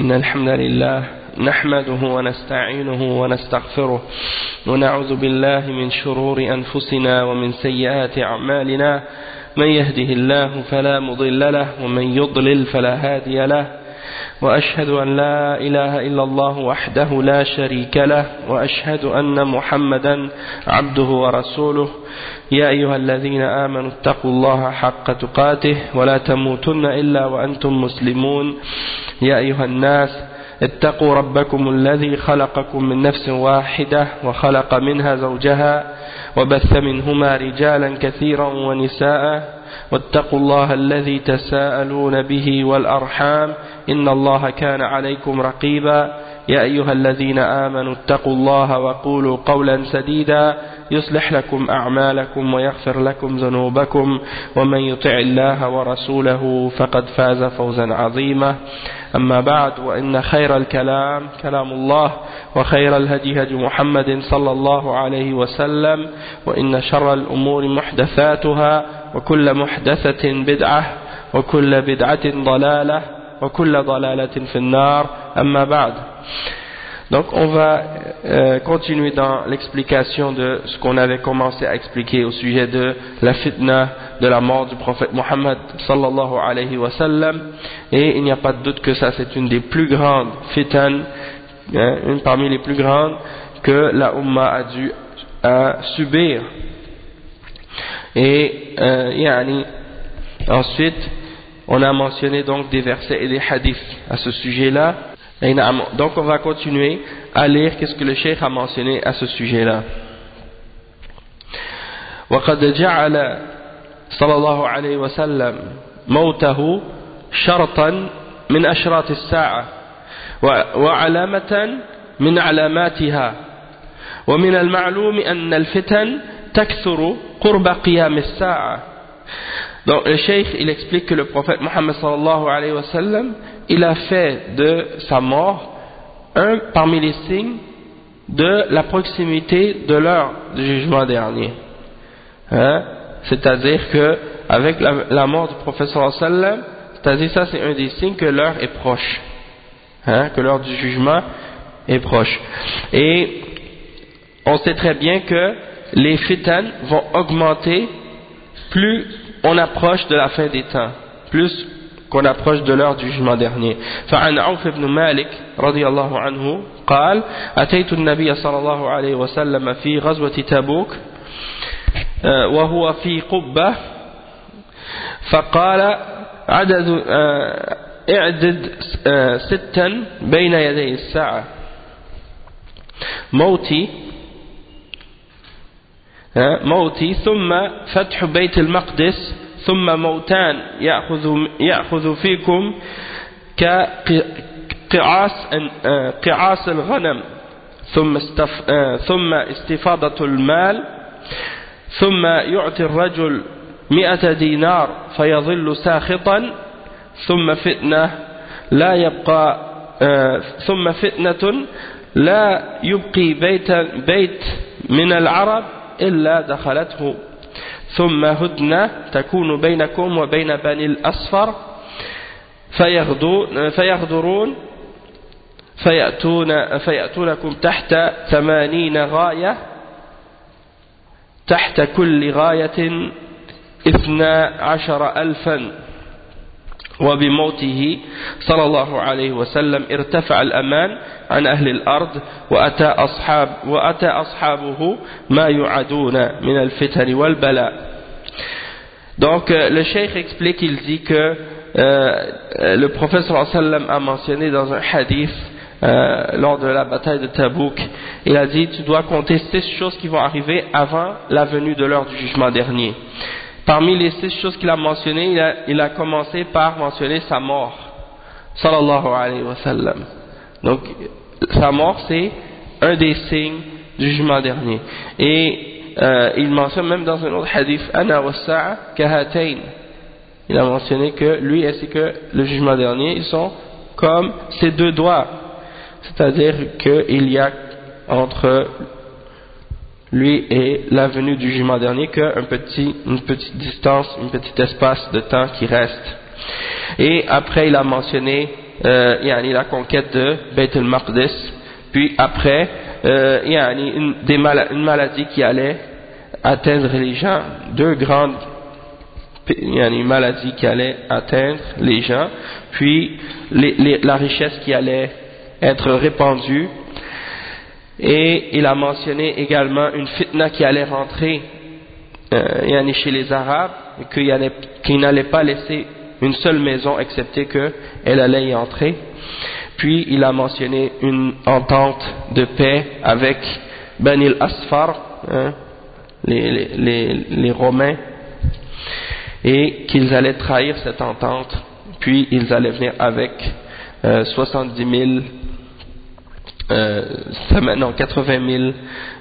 إن الحمد لله نحمده ونستعينه ونستغفره ونعوذ بالله من شرور أنفسنا ومن سيئات أعمالنا من يهده الله فلا مضل له ومن يضلل فلا هادي له وأشهد أن لا إله إلا الله وحده لا شريك له وأشهد أن محمدا عبده ورسوله يا أيها الذين آمنوا اتقوا الله حق تقاته ولا تموتن إلا وأنتم مسلمون يا أيها الناس اتقوا ربكم الذي خلقكم من نفس واحدة وخلق منها زوجها وبث منهما رجالا كثيرا ونساء واتقوا الله الذي تساءلون به والأرحام إن الله كان عليكم رقيبا يا أيها الذين آمنوا اتقوا الله وقولوا قولا سديدا يصلح لكم أعمالكم ويغفر لكم ذنوبكم ومن يطع الله ورسوله فقد فاز فوزا عظيما أما بعد وإن خير الكلام كلام الله وخير الهدي هدي محمد صلى الله عليه وسلم وإن شر الأمور محدثاتها وكل محدثة بدعة وكل بدعة ضلالة وكل ضلالة في النار أما بعد. Donc on va continuer dans l'explication de ce qu'on avait commencé à expliquer au sujet de la fitna de la mort du prophète Mohammed sallallahu alayhi wa sallam, et il n'y a pas de doute que ça c'est une des plus grandes fitans, une parmi les plus grandes que la Ummah a dû subir. Et ensuite on a mentionné donc des versets et des hadiths à ce sujet-là. Donc on va continuer à lire qu'est-ce que le cheikh a mentionné à ce sujet-là. وقد جعل صلى الله عليه وسلم موته شرطا من أشراط الساعة وعلامة من علاماتها ومن المعلوم أن الفتن تكثر قرب قيام الساعة. Donc le cheikh il explique que le prophète Mohammed sallallahu alayhi wa sallam il a fait de sa mort un parmi les signes de la proximité de l'heure du jugement dernier, c'est-à-dire que avec la mort du prophète sallallahu alayhi wa sallam, c'est-à-dire ça c'est un des signes que l'heure est proche, que l'heure du jugement est proche. Et on sait très bien que les fitan vont augmenter plus on approche de la fin des temps, plus qu'on approche de l'heure du jugement dernier. فعن عوف بن مالك رضي الله عنه قال أتيت النبي صلى الله عليه وسلم في غزوة تبوك وهو في قبة فقال اعدد ستا بين يدي الساعة موتي ثم فتح بيت المقدس ثم موتان يأخذ فيكم كقعاص الغنم ثم استفاضة المال ثم يعطي الرجل 100 دينار فيظل ساخطا ثم فتنة لا يبقي بيت من العرب إلا دخلته ثم هدنة تكون بينكم وبين بني الأصفر فيغدرون فيأتونكم تحت 80 غاية تحت كل غاية 12,000 وبموته صلى الله عليه وسلم ارتفع الأمان عن أهل الأرض وأتى أصحابه ما يعدون من الفتن والبلاء. Donc le cheikh explique, il dit que le prophète sallallahu alayhi wa sallam a mentionné dans un hadith lors de la bataille de Tabouk, il a dit tu dois compter 6 choses qui vont arriver avant la venue de l'heure du jugement dernier. Parmi les 6 choses qu'il a mentionnées, il a commencé par mentionner sa mort, sallallahu alayhi wa sallam. Donc, sa mort, c'est un des signes du jugement dernier. Et il mentionne même dans un autre hadith, Ana wa sa'a kahatayn. Il a mentionné que lui ainsi que le jugement dernier, ils sont comme ces 2 doigts. C'est-à-dire qu'il y a entre lui et la venue du jugement dernier qu'une petite distance, un petit espace de temps qui reste. Et après il a mentionné la conquête de Beit al-Maqdis, puis après une maladie qui allait atteindre les gens, deux grandes maladies qui allaient atteindre les gens, puis la richesse qui allait être répandue, et il a mentionné également une fitna qui allait rentrer chez les Arabes, et qu'il n'allait pas laisser une seule maison excepté qu'elle allait y entrer. Puis il a mentionné une entente de paix avec Bani al-Asfar, les Romains, et qu'ils allaient trahir cette entente, puis ils allaient venir avec 70 000 80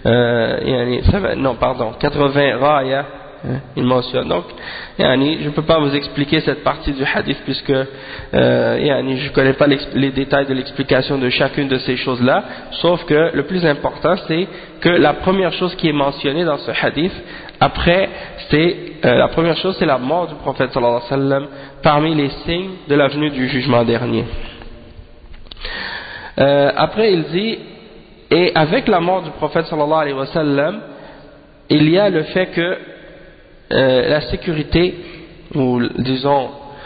raya, il mentionne. Donc je ne peux pas vous expliquer cette partie du hadith puisque je ne connais pas les détails de l'explication de chacune de ces choses là, sauf que le plus important c'est que la première chose qui est mentionnée dans ce hadith après la première chose c'est la mort du prophète sallallahu alayhi wa sallam parmi les signes de la venue du jugement dernier. Après il dit, et avec la mort du prophète sallallahu alayhi wa sallam il y a le fait que la sécurité, ou disons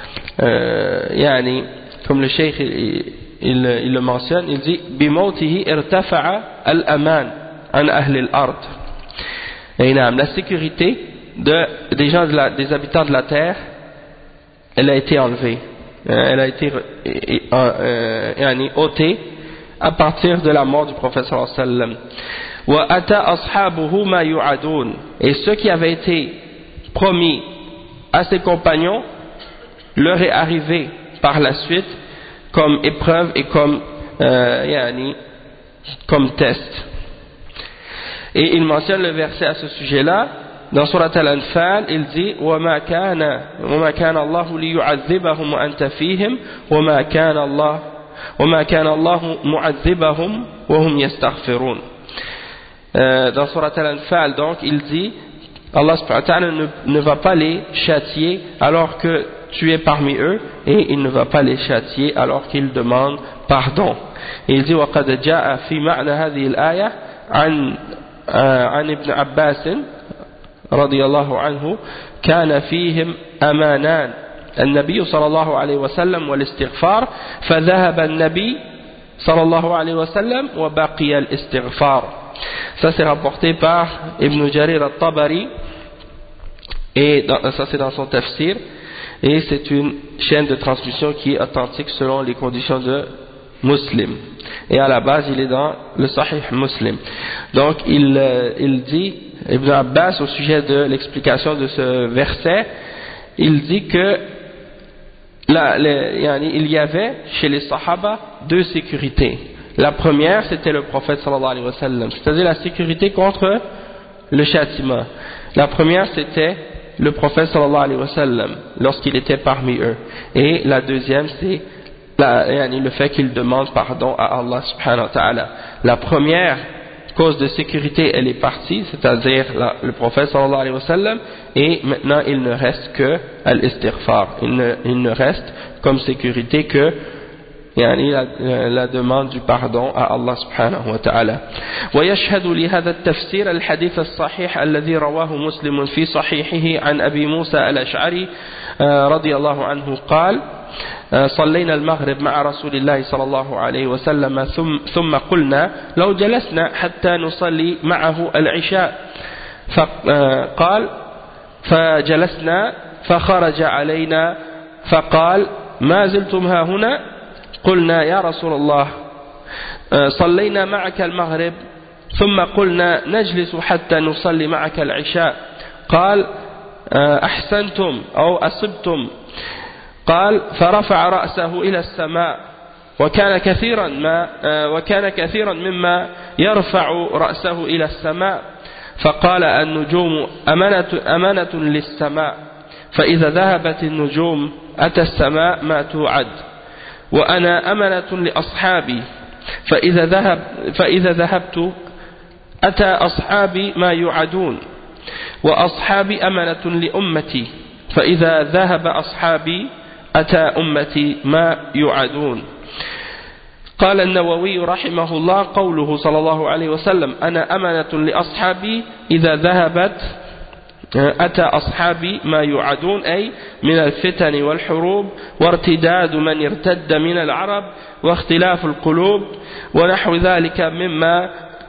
comme le cheikh il le mentionne, il dit بِمَوْتِهِ إِرْتَفَعَ الْأَمَانِ عَنْ أَهْلِ الْأَرْضِ. La sécurité des gens des habitants de la terre, elle a été enlevée, elle a été ôtée à partir de la mort du prophète sallallahu alayhi wa sallam. وَأَتَى أَصْحَابُهُ مَا يُعَدُونَ. Et ceux qui avaient été promis à ses compagnons leur est arrivé par la suite comme épreuve et comme test. Et il mentionne le verset à ce sujet-là dans Surat Al-Anfal. Il dit وَمَا كَانَ اللَّهُ لِيُعَذِّبَهُمْ وَأَنْتَ فِيهِمْ وَمَا كَانَ اللَّهُ مُعَذِّبَهُمْ وَهُمْ يَسْتَغْفِرُونَ. Dans Surat Al-Anfal, donc il dit Allah subhanahu wa ta'ala ne va pas les châtier alors que tu es parmi eux, et il ne va pas les châtier alors qu'ils demandent pardon. Et il dit وَقَدْ جَاءَ فِي مَعْنَى هَذِهِ الْآيَةِ عن ابن عباس رضي الله عنه كان فيهم أمانان النبي صلى الله عليه وسلم والاستغفار فذهب النبي صلى الله عليه وسلم وبقي الاستغفار. Ça c'est rapporté par Ibn Jarir al-Tabari, et ça c'est dans son tafsir, et c'est une chaîne de transmission qui est authentique selon les conditions de Muslim, et à la base il est dans le Sahih Muslim. Donc il dit, Ibn Abbas, au sujet de l'explication de ce verset, il dit que il y avait chez les Sahaba deux sécurités. La première, c'était le prophète sallallahu alayhi wa sallam, c'est-à-dire la sécurité contre le châtiment. La première, c'était le prophète sallallahu alayhi wa sallam lorsqu'il était parmi eux. Et la deuxième, c'est le fait qu'il demande pardon à Allah subhanahu wa ta'ala. La première cause de sécurité, elle est partie, c'est-à-dire le prophète sallallahu alayhi wa sallam, et maintenant il ne reste que al-istighfar. Il ne reste comme sécurité que la demande du pardon à Allah subhanahu wa ta'ala. ويشهد لهذا التفسير الحديث الصحيح الذي رواه مسلم في صحيحه عن أبي موسى الأشعري رضي الله عنه قال صلينا المغرب مع رسول الله صلى الله عليه وسلم ثم قلنا لو جلسنا حتى نصلي معه العشاء فقال فجلسنا فخرج علينا فقال ما زلتم ها هنا قلنا يا رسول الله صلينا معك المغرب ثم قلنا نجلس حتى نصلي معك العشاء قال أحسنتم أو أصبتم قال فرفع رأسه إلى السماء وكان كثيرا مما يرفع رأسه إلى السماء فقال النجوم أمانة للسماء فإذا ذهبت النجوم أتى السماء ما توعد وأنا أمنة لأصحابي فإذا ذهبت أتى أصحابي ما يوعدون وأصحابي أمنة لأمتي فإذا ذهب أصحابي أتى أمتي ما يوعدون قال النووي رحمه الله قوله صلى الله عليه وسلم أنا أمانة لأصحابي إذا ذهبت أتى أصحابي ما يوعدون أي من الفتن والحروب وارتداد من ارتد من العرب واختلاف القلوب ونحو ذلك مما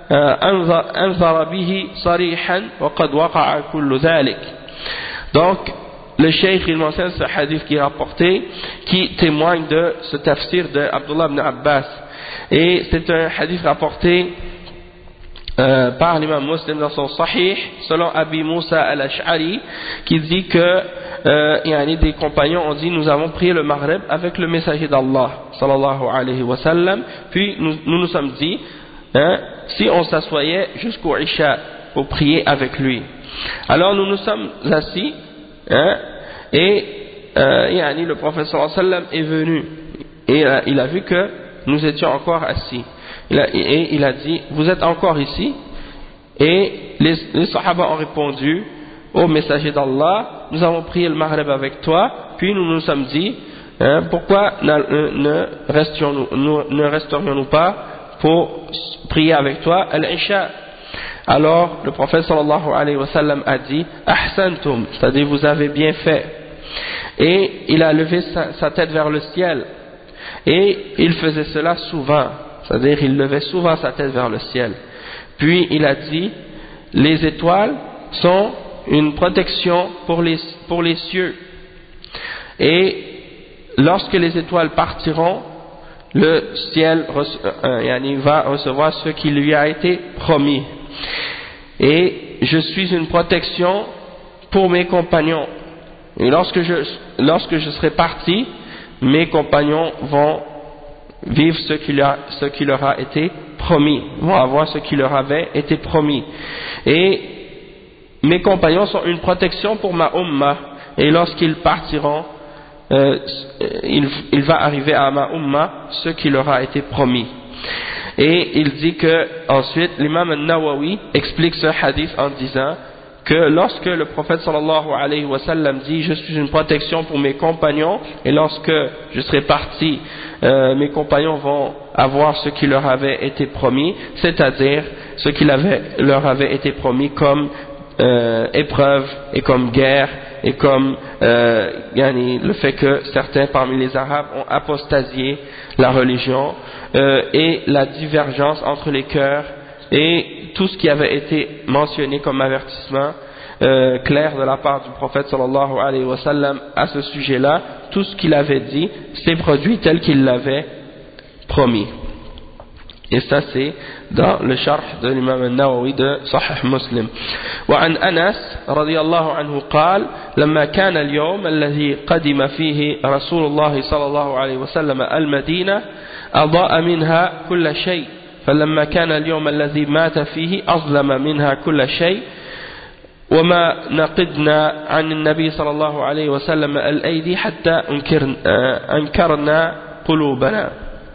أنذر به صريحا وقد وقع كل ذلك. Donc le cheikh il mentionne ce hadith qui est rapporté qui témoigne de ce tafsir de Abdullah ibn Abbas, et c'est un hadith rapporté par l'imam Muslim dans son Sahih selon Abi Moussa al-Ash'ari qui dit que des compagnons ont dit nous avons prié le Maghrib avec le messager d'Allah sallallahu alayhi wa sallam, puis nous sommes dit si on s'assoyait jusqu'au Isha pour prier avec lui. Alors nous nous sommes assis et le prophète sallallahu alayhi wa sallam est venu et il a vu que nous étions encore assis. Et il a dit vous êtes encore ici? Et les sahaba ont répondu au messager d'Allah nous avons prié le Maghrib avec toi, puis nous nous sommes dit pourquoi ne resterions-nous pas pour prier avec toi al-Isha? Alors le prophète sallallahu alayhi wa sallam a dit ahsantum, c'est-à-dire vous avez bien fait, et il a levé sa tête vers le ciel, et il faisait cela souvent, c'est-à-dire il levait souvent sa tête vers le ciel. Puis il a dit les étoiles sont une protection pour les cieux, et lorsque les étoiles partiront, le ciel va recevoir ce qui lui a été promis, et je suis une protection pour mes compagnons, et lorsque je serai parti, mes compagnons vont vivre ce qui leur a été promis, vont avoir ce qui leur avait été promis, et mes compagnons sont une protection pour ma umma, et lorsqu'ils partiront, il va arriver à ma umma ce qui leur a été promis. Et il dit que ensuite l'imam al-Nawawi explique ce hadith en disant que lorsque le prophète sallallahu alayhi wa sallam dit je suis une protection pour mes compagnons, et lorsque je serai parti mes compagnons vont avoir ce qui leur avait été promis, c'est-à-dire ce qui leur avait été promis comme épreuve et comme guerre et comme le fait que certains parmi les Arabes ont apostasié la religion, et la divergence entre les cœurs, et tout ce qui avait été mentionné comme avertissement clair de la part du prophète sallallahu alayhi wa sallam à ce sujet-là, tout ce qu'il avait dit s'est produit tel qu'il l'avait promis. Et ça c'est dans le sharh de l'imam al-Nawawi de Sahih Muslim. وعن أنس رضي الله عنه قال لما كان اليوم الذي قدم فيه رسول الله صلى الله عليه وسلم المدينة أضاء منها كل شيء، فلما كان اليوم الذي مات فيه أظلم منها كل شيء، وما نقدنا عن النبي صلى الله عليه وسلم الأيدي حتى أنكرنا قلوبنا.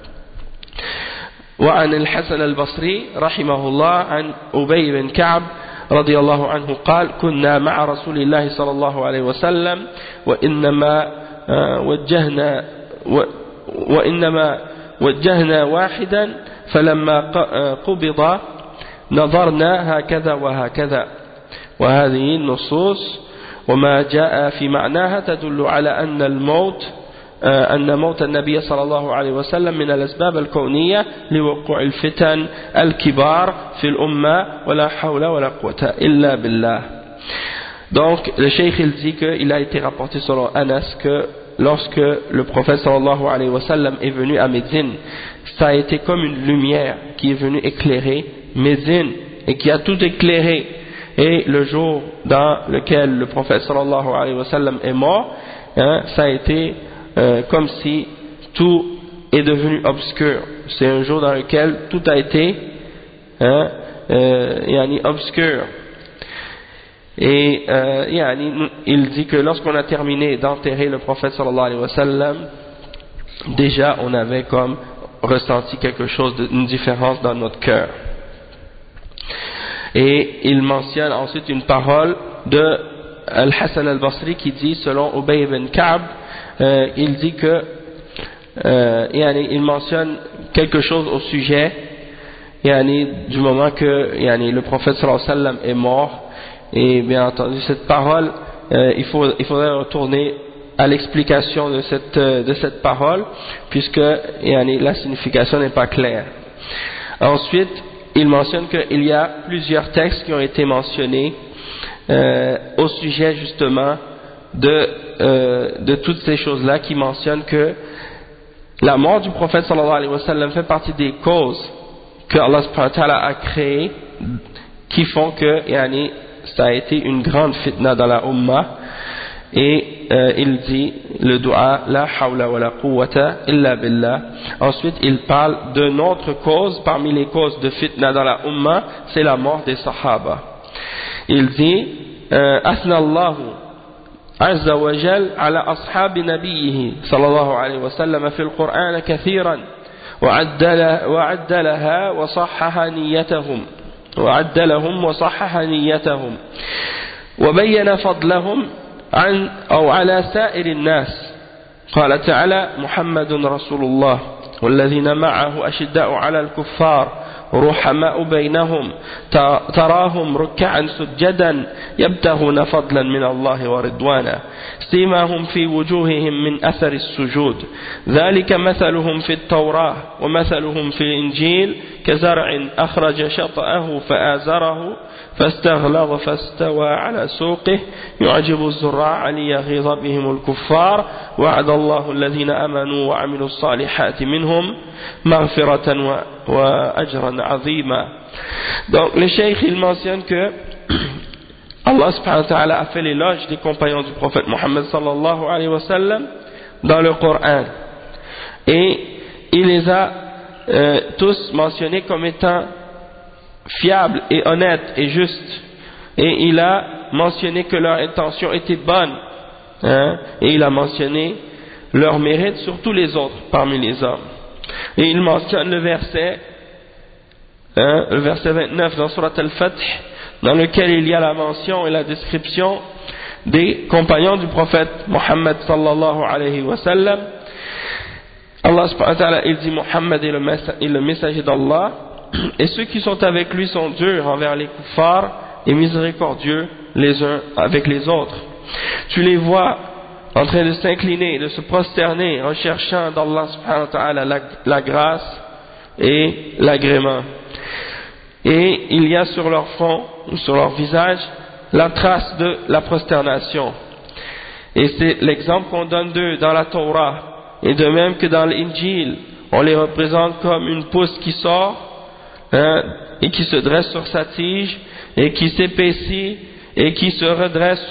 وعن الحسن البصري رحمه الله عن أبي بن كعب رضي الله عنه قال كنا مع رسول الله صلى الله عليه وسلم وإنما وجهنا واحدا فلما قبض نظرنا هكذا وهكذا. وهذه النصوص وما جاء في معناها تدل على أن موت النبي صلى الله عليه وسلم من الأسباب الكونية لوقوع الفتن الكبار في الأمة ولا حول ولا قوة إلا بالله. Donc le cheikh il dit qu'il a été rapporté selon Anas que lorsque le prophète sallallahu alayhi wa sallam est venu à Médine, ça a été comme une lumière qui est venue éclairer Médine et qui a tout éclairé. Et le jour dans lequel le prophète sallallahu alayhi wa sallam est mort, ça a été comme si tout est devenu obscur. C'est un jour dans lequel tout a été obscur. Et il dit que lorsqu'on a terminé d'enterrer le prophète sallallahu alayhi wa sallam, déjà on avait comme ressenti quelque chose d'une différence dans notre cœur. Et il mentionne ensuite une parole de Al-Hassan al-Basri qui dit, selon Ubay ibn Ka'b, il dit que il mentionne quelque chose au sujet du moment que le prophète sallallahu alayhi wa sallam est mort, et bien entendu cette parole il faudrait retourner à l'explication de cette parole, puisque la signification n'est pas claire. Ensuite, il mentionne qu'il y a plusieurs textes qui ont été mentionnés au sujet justement de toutes ces choses-là, qui mentionnent que la mort du prophète sallallahu alayhi wa sallam fait partie des causes que Allah subhanahu wa ta'ala a créées, qui font que ça a été une grande fitna dans la Ummah. Et il dit le dua la hawla wa la quwwata illa billah. Ensuite il parle d'une autre cause parmi les causes de fitna dans la Ummah, c'est la mort des Sahaba. Il dit asna Allahu azza wa jal ala ashabi nabiyhi sallallahu alayhi wa sallam fi al-Qur'an kathiran وعدلها وصحح نيتهم وصحح نيتهم وبين فضلهم على سائر الناس. قال تعالى محمد رسول الله والذين معه أشداء على الكفار رحماء بينهم تراهم ركعا سجدا يبتغون فضلا من الله ورضوانا سيماهم في وجوههم من أثر السجود ذلك مثلهم في التوراة ومثلهم في الإنجيل كزرع أخرج شطأه فآزره فاستغلظ فاستوى على سوقه يعجب الزراع ليغيظ بهم الكفار وعد الله الذين آمنوا وعملوا الصالحات منهم مغفرة وأجرا عظيما. Donc le cheikh il mentionne que Allah subhanahu wa ta'ala a fait l'éloge des compagnons du prophète Mohammed sallallahu alayhi wa sallam dans le Coran, et il les a tous mentionnés comme étant fiables et honnêtes et justes, et il a mentionné que leur intention était bonne, et il a mentionné leur mérite sur tous les autres parmi les hommes. Et il mentionne le verset 29 dans Surat Al-Fath, dans lequel il y a la mention et la description des compagnons du prophète Mohammed sallallahu alayhi wa sallam. Allah subhanahu wa ta'ala il dit Mohammed est le messager d'Allah, et ceux qui sont avec lui sont durs envers les kuffars et miséricordieux les uns avec les autres. Tu les vois en train de s'incliner, de se prosterner, en cherchant d'Allah subhanahu wa ta'ala la grâce et l'agrément. Et il y a sur leur front ou sur leur visage la trace de la prosternation. Et c'est l'exemple qu'on donne d'eux dans la Torah. Et de même que dans l'Injil, on les représente comme une pousse qui sort, et qui se dresse sur sa tige, et qui s'épaissit, et qui se redresse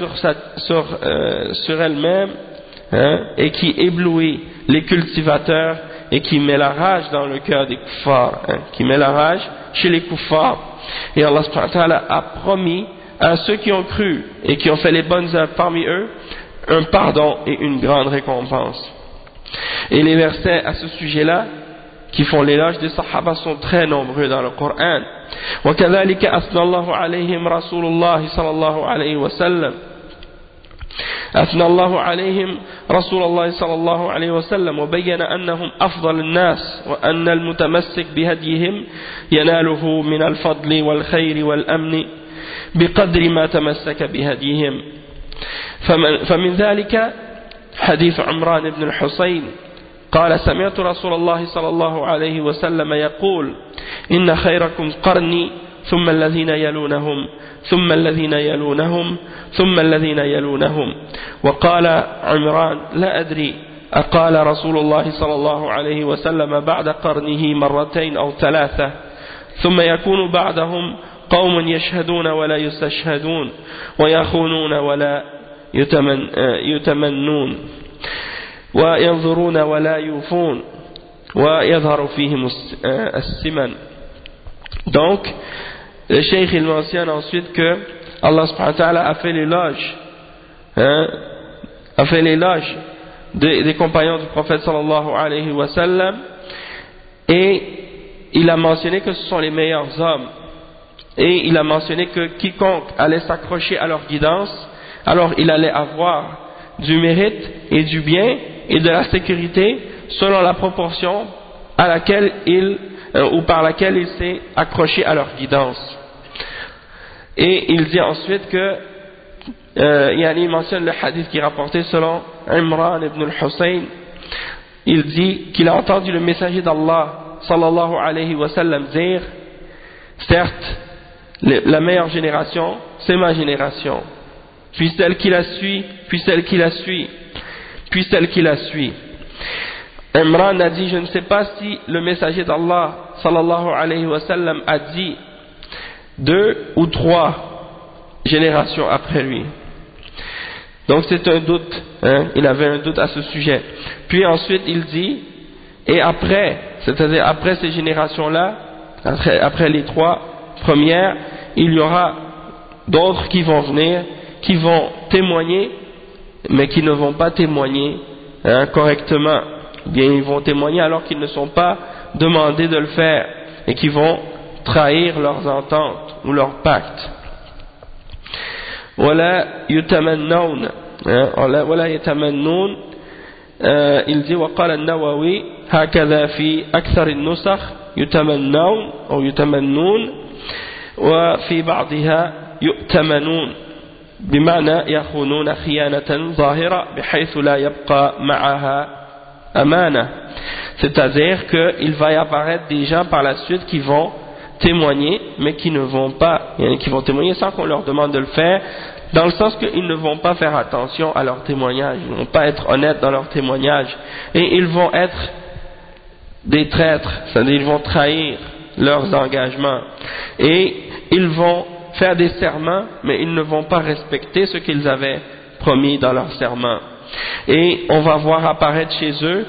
sur elle-même, et qui éblouit les cultivateurs, et qui met la rage dans le cœur des kuffars, qui met la rage chez les kuffars. Et Allah subhanahu wa ta'ala a promis à ceux qui ont cru et qui ont fait les bonnes œuvres parmi eux un pardon et une grande récompense. Et les versets à ce sujet-là qui font l'éloge des Sahaba sont très nombreux dans le Coran. وكذلك أثنى الله عليهم رسول الله صلى الله عليه وسلم أثنى الله عليهم رسول الله صلى الله عليه وسلم وبين أنهم أفضل الناس وأن المتمسك بهديهم يناله من الفضل والخير والأمن بقدر ما تمسك بهديهم. فمن ذلك حديث عمران بن الحصين قال سمعت رسول الله صلى الله عليه وسلم يقول إن خيركم قرني ثم الذين يلونهم ثم الذين يلونهم ثم الذين يلونهم. وقال عمران لا أدري أقال رسول الله صلى الله عليه وسلم بعد قرنه مرتين أو ثلاثة ثم يكون بعدهم قوم يشهدون ولا يستشهدون ويخونون ولا يتمنون وينظرون ولا يوفون ويظهر فيهم السمن. Donc le cheikh il mentionne ensuite que Allah subhanahu wa ta'ala a fait l'éloge des compagnons du prophète sallallahu alayhi wa sallam, et il a mentionné que ce sont les meilleurs hommes, et il a mentionné que quiconque allait s'accrocher à leur guidance, alors il allait avoir du mérite et du bien et de la sécurité selon la proportion ou par laquelle il s'est accroché à leur guidance. Et il dit ensuite que il mentionne le hadith qui est rapporté selon Imran ibn al-Husayn. Il dit qu'il a entendu le messager d'Allah sallallahu alayhi wa sallam dire: certes, la meilleure génération, c'est ma génération, puis celle qui la suit, puis celle qui la suit, puis celle qui la suit. Imran a dit: je ne sais pas si le messager d'Allah sallallahu alayhi wa sallam a dit 2 ou 3 générations après lui. Donc c'est un doute, il avait un doute à ce sujet. Puis ensuite il dit: et après, c'est-à-dire après ces générations-là, après les 3 premières, il y aura d'autres qui vont venir, qui vont témoigner, mais qui ne vont pas témoigner correctement. Bien, ils vont témoigner alors qu'ils ne sont pas demandés de le faire, et qui vont trahir leurs ententes ou leurs pactes. ولا يتمنون ولا يتمنون il dit وقال النووي هكذا في أكثر النسخ يتمنون أو يتمنون وفي بعضها يؤتمنون بمعنى يخونون خيانة ظاهرة بحيث لا يبقى معها أمانة, c'est-à-dire qu'il va y apparaître des gens par la suite qui vont témoigner, mais qui ne vont pas, qui vont témoigner sans qu'on leur demande de le faire, dans le sens qu'ils ne vont pas faire attention à leur témoignage, ils ne vont pas être honnêtes dans leur témoignage, et ils vont être des traîtres, c'est-à-dire ils vont trahir leurs engagements, et ils vont faire des serments, mais ils ne vont pas respecter ce qu'ils avaient promis dans leurs serments. Et on va voir apparaître chez eux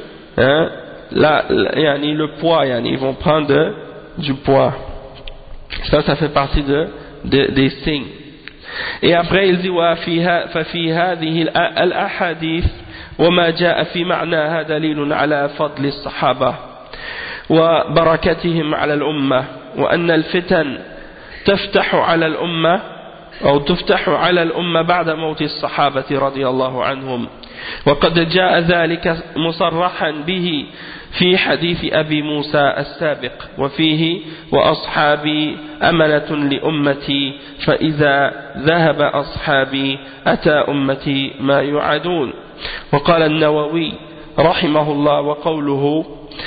le poids, ils vont prendre du poids. Ça fait partie des signes. Et après il dit ففي هذه الأحاديث وما جاء في معناها دليل على فضل الصحابة وبركتهم على الأمة وأن الفتن تفتح على الأمة أو تفتح على الأمة بعد موت الصحابة رضي الله عنهم, وقد جاء ذلك مصرحا به في حديث أبي موسى السابق وفيه وأصحابي أمنة لأمتي فإذا ذهب أصحابي أتى أمتي ما يوعدون. وقال النووي رحمه الله وقوله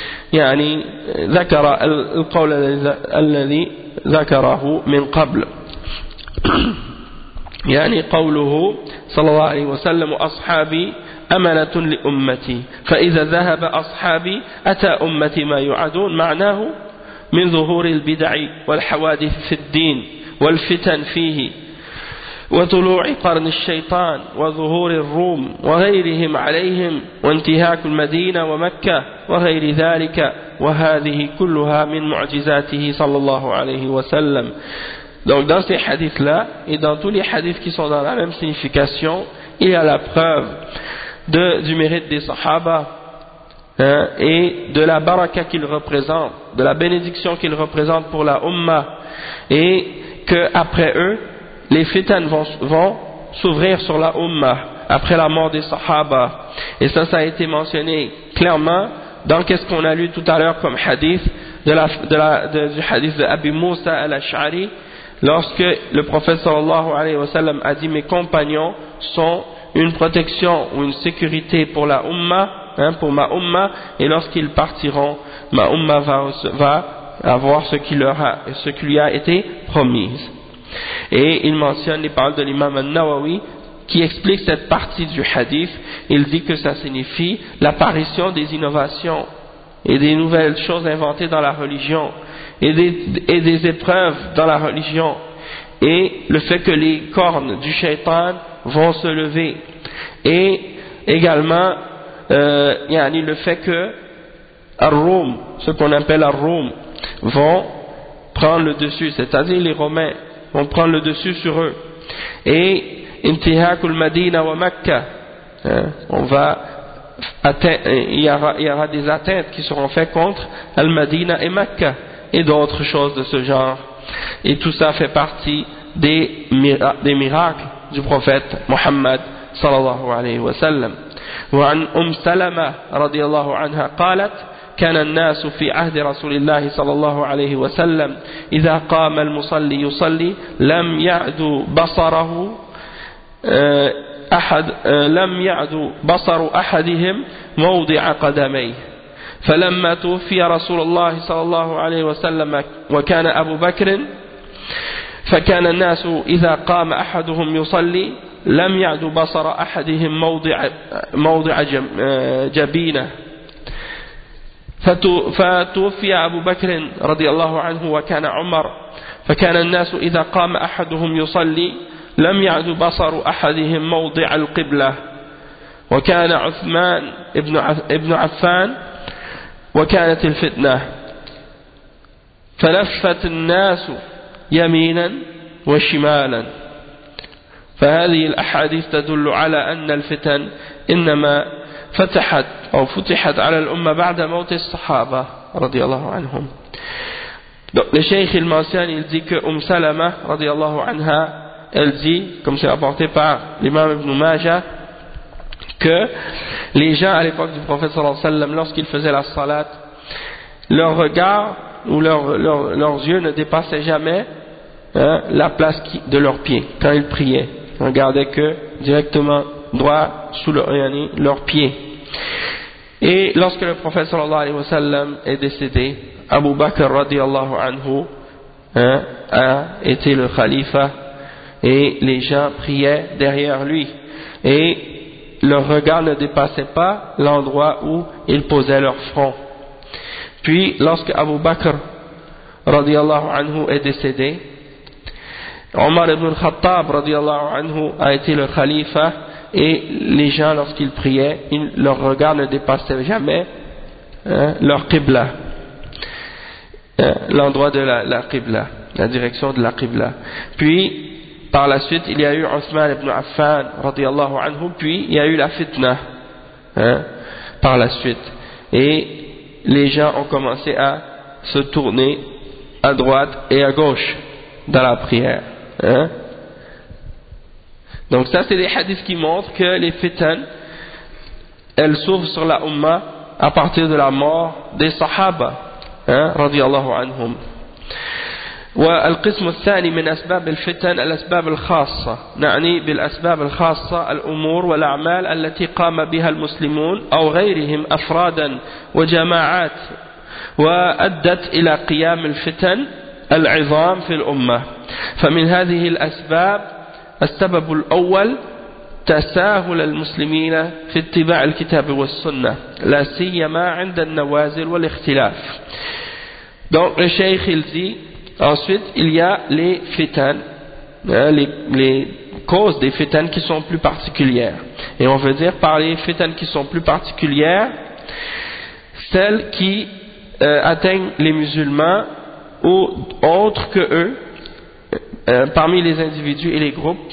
ذكر القول الذي ذكره من قبل قوله صلى الله عليه وسلم أصحابي أمنة لأمتي فإذا ذهب أصحابي أتى أمتي ما يوعدون, معناه من ظهور البدع والحوادث في الدين والفتن فيه وطلوع قرن الشيطان وظهور الروم وغيرهم عليهم وانتهاك المدينة ومكة وغير ذلك, وهذه كلها من معجزاته صلى الله عليه وسلم. Donc dans ces hadiths-là et dans tous les hadiths qui sont dans la même signification, il y a la preuve du mérite des Sahaba et de la baraka qu'ils représentent, de la bénédiction qu'ils représentent pour la Ummah, et qu'après eux, les fitan vont s'ouvrir sur la Ummah après la mort des Sahaba. Et ça a été mentionné clairement dans qu'est-ce qu'on a lu tout à l'heure comme hadith, du hadith de Abi Musa al-Ash'ari, lorsque le prophète sallallahu alayhi wa sallam a dit: mes compagnons sont une protection ou une sécurité pour la Ummah, pour ma Ummah, et lorsqu'ils partiront, ma Ummah va avoir ce qui lui a été promis. Et il mentionne les paroles de l'imam al-Nawawi qui explique cette partie du hadith. Il dit que ça signifie l'apparition des innovations et des nouvelles choses inventées dans la religion et des épreuves dans la religion, et le fait que les cornes du shaitan vont se lever, et également le fait que Ar-Rum, ce qu'on appelle Ar-Rum, vont prendre le dessus, c'est-à-dire les Romains vont prendre le dessus sur eux, et Intihakul Madina wa Makkah, il y aura des atteintes qui seront faites contre Al-Madina et Makkah et d'autres choses de ce genre, et tout ça fait partie des miracles du prophète Muhammad sallallahu alayhi wa sallam. وعن سلمة رضي الله عنها قالت كان الناس في عهد رسول الله صلى الله عليه وسلم إذا قام المصلي يصلي لم يعد بصر أحدهم موضع قدميه فلما توفي رسول الله صلى الله عليه وسلم وكان أبو بكر فكان الناس إذا قام أحدهم يصلي لم يعد بصر أحدهم موضع جبينه فتوفي أبو بكر رضي الله عنه وكان عمر فكان الناس إذا قام أحدهم يصلي لم يعد بصر أحدهم موضع القبلة وكان عثمان ابن عفان وكانت الفتنة فلفت الناس يمينا وشمالا فهذه الأحاديث تدل على أن الفتن إنما فتحت على الأمة بعد موت الصحابة رضي الله عنهم. Donc, le cheikh il mentionne, il dit que Salama radiallahu anha, elle dit, comme c'est rapporté par l'imam Ibn Majah, que les gens à l'époque du prophète sallallahu alayhi wa sallam, lorsqu'ils faisaient la salat, leur regard ou leurs yeux ne dépassaient jamais la place de leurs pieds quand ils priaient. Ils regardaient que directement droit sous leurs pieds. Et lorsque le prophète sallallahu alayhi wa sallam est décédé, Abu Bakr radiallahu anhu a été le khalifa et les gens priaient derrière lui et leur regard ne dépassait pas l'endroit où ils posaient leur front. Puis lorsque Abu Bakr radiallahu anhu est décédé, Omar ibn al-Khattab radiallahu anhu a été le khalifa et les gens lorsqu'ils priaient, leur regard ne dépassait jamais leur qibla, l'endroit de la qibla, la direction de la qibla. Puis par la suite il y a eu Othman ibn Affan radiallahu anhu, puis il y a eu la fitna par la suite et les gens ont commencé à se tourner à droite et à gauche dans la prière. Donc ça c'est des hadiths qui montrent que les fitan elles s'ouvrent sur la umma à partir de la mort des sahaba radiyallahu anhum. والقسم الثاني من أسباب الفتن الأسباب الخاصة، نعني بالأسباب الخاصة الأمور والأعمال التي قام بها المسلمون أو غيرهم أفرادا وجماعات وأدت إلى قيام الفتن العظام في الأمة. فمن هذه الأسباب السبب الأول تساهل المسلمين في اتباع الكتاب والسنة لا سيما عند النوازل والاختلاف. Donc le cheikh il dit ensuite il y a les fitan, les causes des fitan qui sont plus particulières, et on veut dire par les fitan qui sont plus particulières celles qui atteignent les musulmans ou autres que eux parmi les individus et les groupes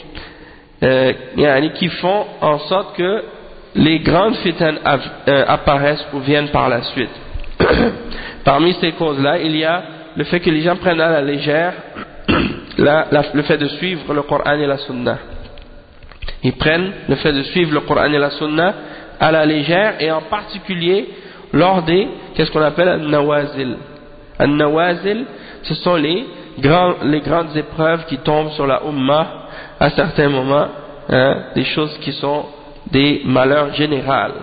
qui font en sorte que les grandes fitan apparaissent ou viennent par la suite. Parmi ces causes-là, il y a le fait que les gens prennent à la légère le fait de suivre le Coran et la Sunna. Ils prennent le fait de suivre le Coran et la Sunna à la légère, et en particulier lors des, qu'est-ce qu'on appelle al-nawazil. Al-nawazil, ce sont les grandes épreuves qui tombent sur la Ummah à certains moments, des choses qui sont des malheurs généraux,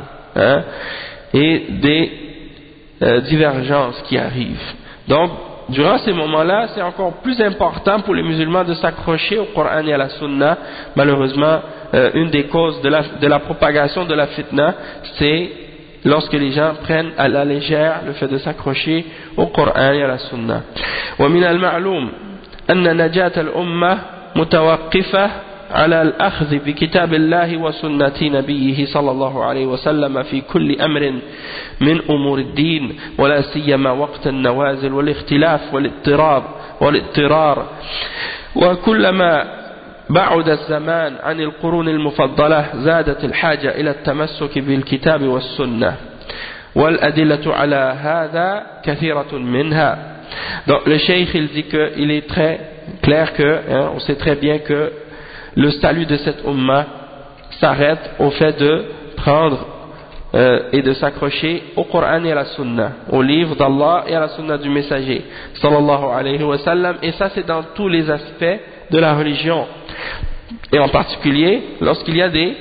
et des divergences qui arrivent. Donc, durant ces moments-là, c'est encore plus important pour les musulmans de s'accrocher au Coran et à la Sunna. Malheureusement, une des causes de la propagation de la fitna, c'est lorsque les gens prennent à la légère le fait de s'accrocher au Coran et à la Sunna. ومن المعلوم أن نجاة الأمة متوقفة على الأخذ بكتاب الله وسنة نبيه صلى الله عليه وسلم في كل أمر من أمور الدين، ولا سيما وقت النوازل والاختلاف والاضطرار. وكلما بعد الزمان عن القرون المفضلة زادت الحاجة إلى التمسك بالكتاب والسنة، والأدلة على هذا كثيرة منها. Donc le cheikh il dit qu'il est très clair que, on sait très bien que le salut de cette umma s'arrête au fait de prendre et de s'accrocher au Coran et à la Sunna, au livre d'Allah et à la Sunna du messager sallallahu alayhi wa sallam, et ça c'est dans tous les aspects de la religion, et en particulier lorsqu'il y a des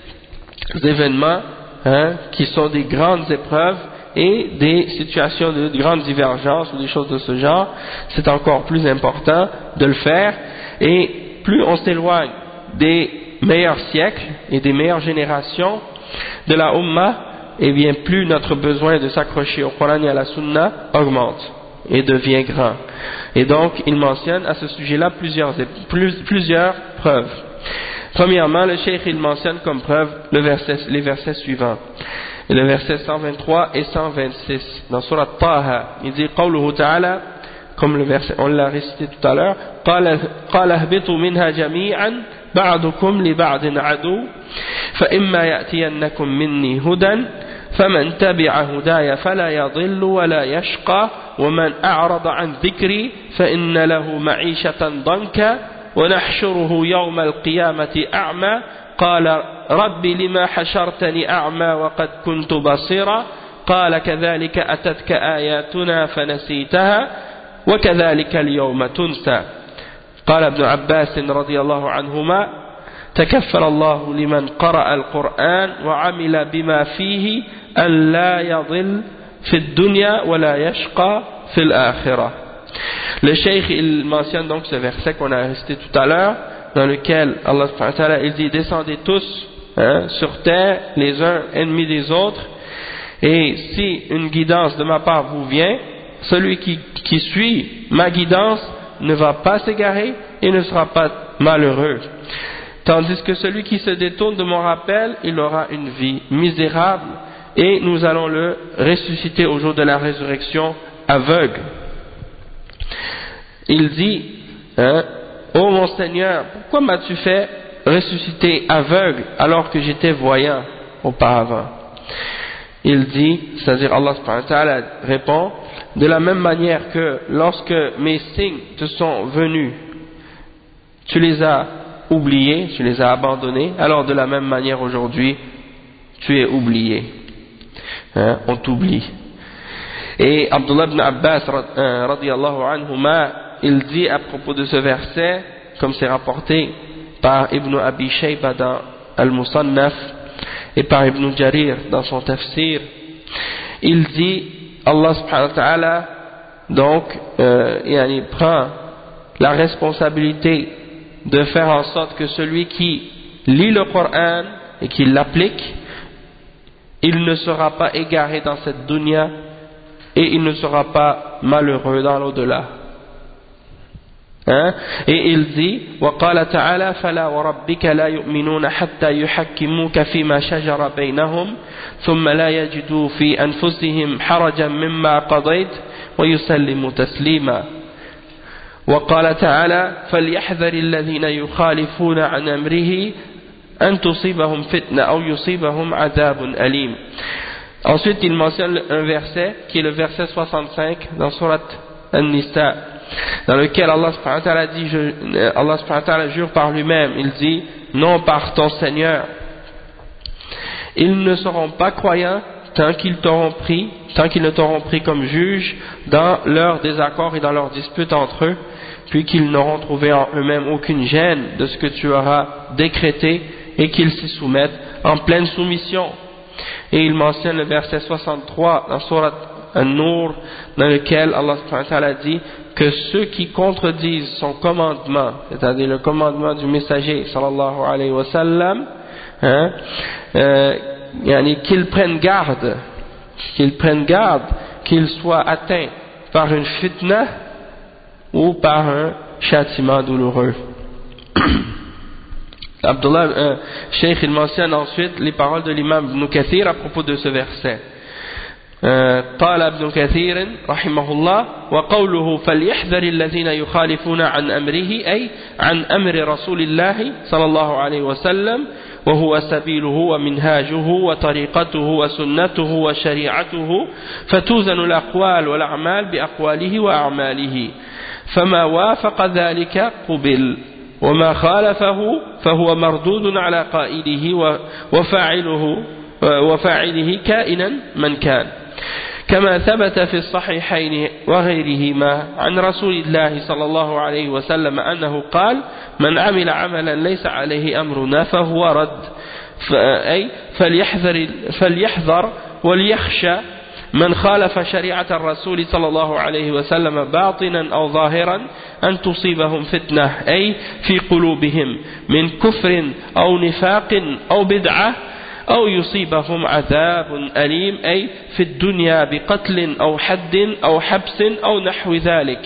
événements qui sont des grandes épreuves et des situations de grandes divergences ou des choses de ce genre, c'est encore plus important de le faire, et plus on s'éloigne des meilleurs siècles et des meilleures générations de la Ummah, et bien plus notre besoin de s'accrocher au Coran et à la Sunna augmente et devient grand. Et donc il mentionne à ce sujet-là plusieurs preuves. Premièrement, le cheikh il mentionne comme preuve les versets suivants. Et le verset 123 et 126 dans Surat Taha, il dit Qawluhu ta'ala, comme le verset, on l'a récité tout à l'heure, قال اهبطوا منها جميعا بعضكم لبعض عدو فإما يأتينكم مني هدى فمن تبع هداي فلا يضل ولا يشقى ومن أعرض عن ذكري فإن له معيشة ضنكا ونحشره يوم القيامة أعمى قال رب لما حشرتني أعمى وقد كنت بصيرا قال كذلك أتتك آياتنا فنسيتها وكذلك اليوم تنسى قال ابن عباس رضي الله عنهما تكفل الله لمن قرأ القرآن وعمل بما فيه أن لا يضل في الدنيا ولا يشقى في الآخرة. Le cheikh il mentionne donc ce verset qu'on a récité tout à l'heure, dans lequel Allah subhanahu wa ta'ala il dit descendez tous sur terre les uns ennemis des autres, et si une guidance de ma part vous vient, celui qui suit ma guidance ne va pas s'égarer et ne sera pas malheureux, tandis que celui qui se détourne de mon rappel, il aura une vie misérable, et nous allons le ressusciter au jour de la résurrection aveugle. Il dit ô mon Seigneur, pourquoi m'as-tu fait ressusciter aveugle alors que j'étais voyant auparavant? Il dit, c'est-à-dire Allah subhanahu wa ta'ala répond, de la même manière que lorsque mes signes te sont venus, tu les as oubliés, tu les as abandonnés, alors de la même manière aujourd'hui, tu es oublié. On t'oublie. Et Abdullah ibn Abbas radiyallahu anhuma, il dit à propos de ce verset, comme c'est rapporté par Ibn Abi Shayba dans Al-Musannaf et par Ibn Jarir dans son tafsir, il dit Allah subhanahu wa ta'ala donc il prend la responsabilité de faire en sorte que celui qui lit le Coran et qui l'applique, il ne sera pas égaré dans cette dunya et il ne sera pas malheureux dans l'au-delà. Et il dit وقال تعالى فلا وربك لا يؤمنون حتى يحكموك فيما شجر بينهم ثم لا يجدوا في أنفسهم حرجا مما قضيت ويسلموا تسليما وقال تعالى فليحذر الذين يخالفون عن أمره أن تصيبهم فتنة أو يصيبهم عذاب أليم. Ensuite il mentionne un verset qui est le verset 65 dans Surat An-Nisa, dans lequel Allah subhanahu wa ta'ala dit, Allah subhanahu wa ta'ala jure par lui-même, il dit non par ton Seigneur, ils ne seront pas croyants tant qu'ils ne t'auront pris comme juge dans leurs désaccords et dans leurs disputes entre eux, puis qu'ils n'auront trouvé en eux-mêmes aucune gêne de ce que tu auras décrété et qu'ils s'y soumettent en pleine soumission. Et il mentionne le verset 63 dans Surat An-Nur, dans lequel Allah subhanahu wa ta'ala dit que ceux qui contredisent son commandement, c'est-à-dire le commandement du messager sallallahu alayhi wa sallam, qu'ils prennent garde qu'ils soient atteints par une fitna ou par un châtiment douloureux. Abdullah, Cheikh, il mentionne ensuite les paroles de l'imam Ibn Kathir à propos de ce verset. قال ابن كثير رحمه الله وقوله فليحذر الذين يخالفون عن أمره أي عن أمر رسول الله صلى الله عليه وسلم وهو سبيله ومنهاجه وطريقته وسنته وشريعته فتوزن الأقوال والأعمال بأقواله وأعماله فما وافق ذلك قبل وما خالفه فهو مردود على قائله وفاعله وفاعله كائنا من كان كما ثبت في الصحيحين وغيرهما عن رسول الله صلى الله عليه وسلم أنه قال من عمل عملا ليس عليه أمرنا فهو رد أي فليحذر وليخشى من خالف شريعة الرسول صلى الله عليه وسلم باطنا أو ظاهرا أن تصيبهم فتنة أي في قلوبهم من كفر أو نفاق أو بدعة أو يصيبهم عذاب أليم أي في الدنيا بقتل أو حد أو حبس أو نحو ذلك.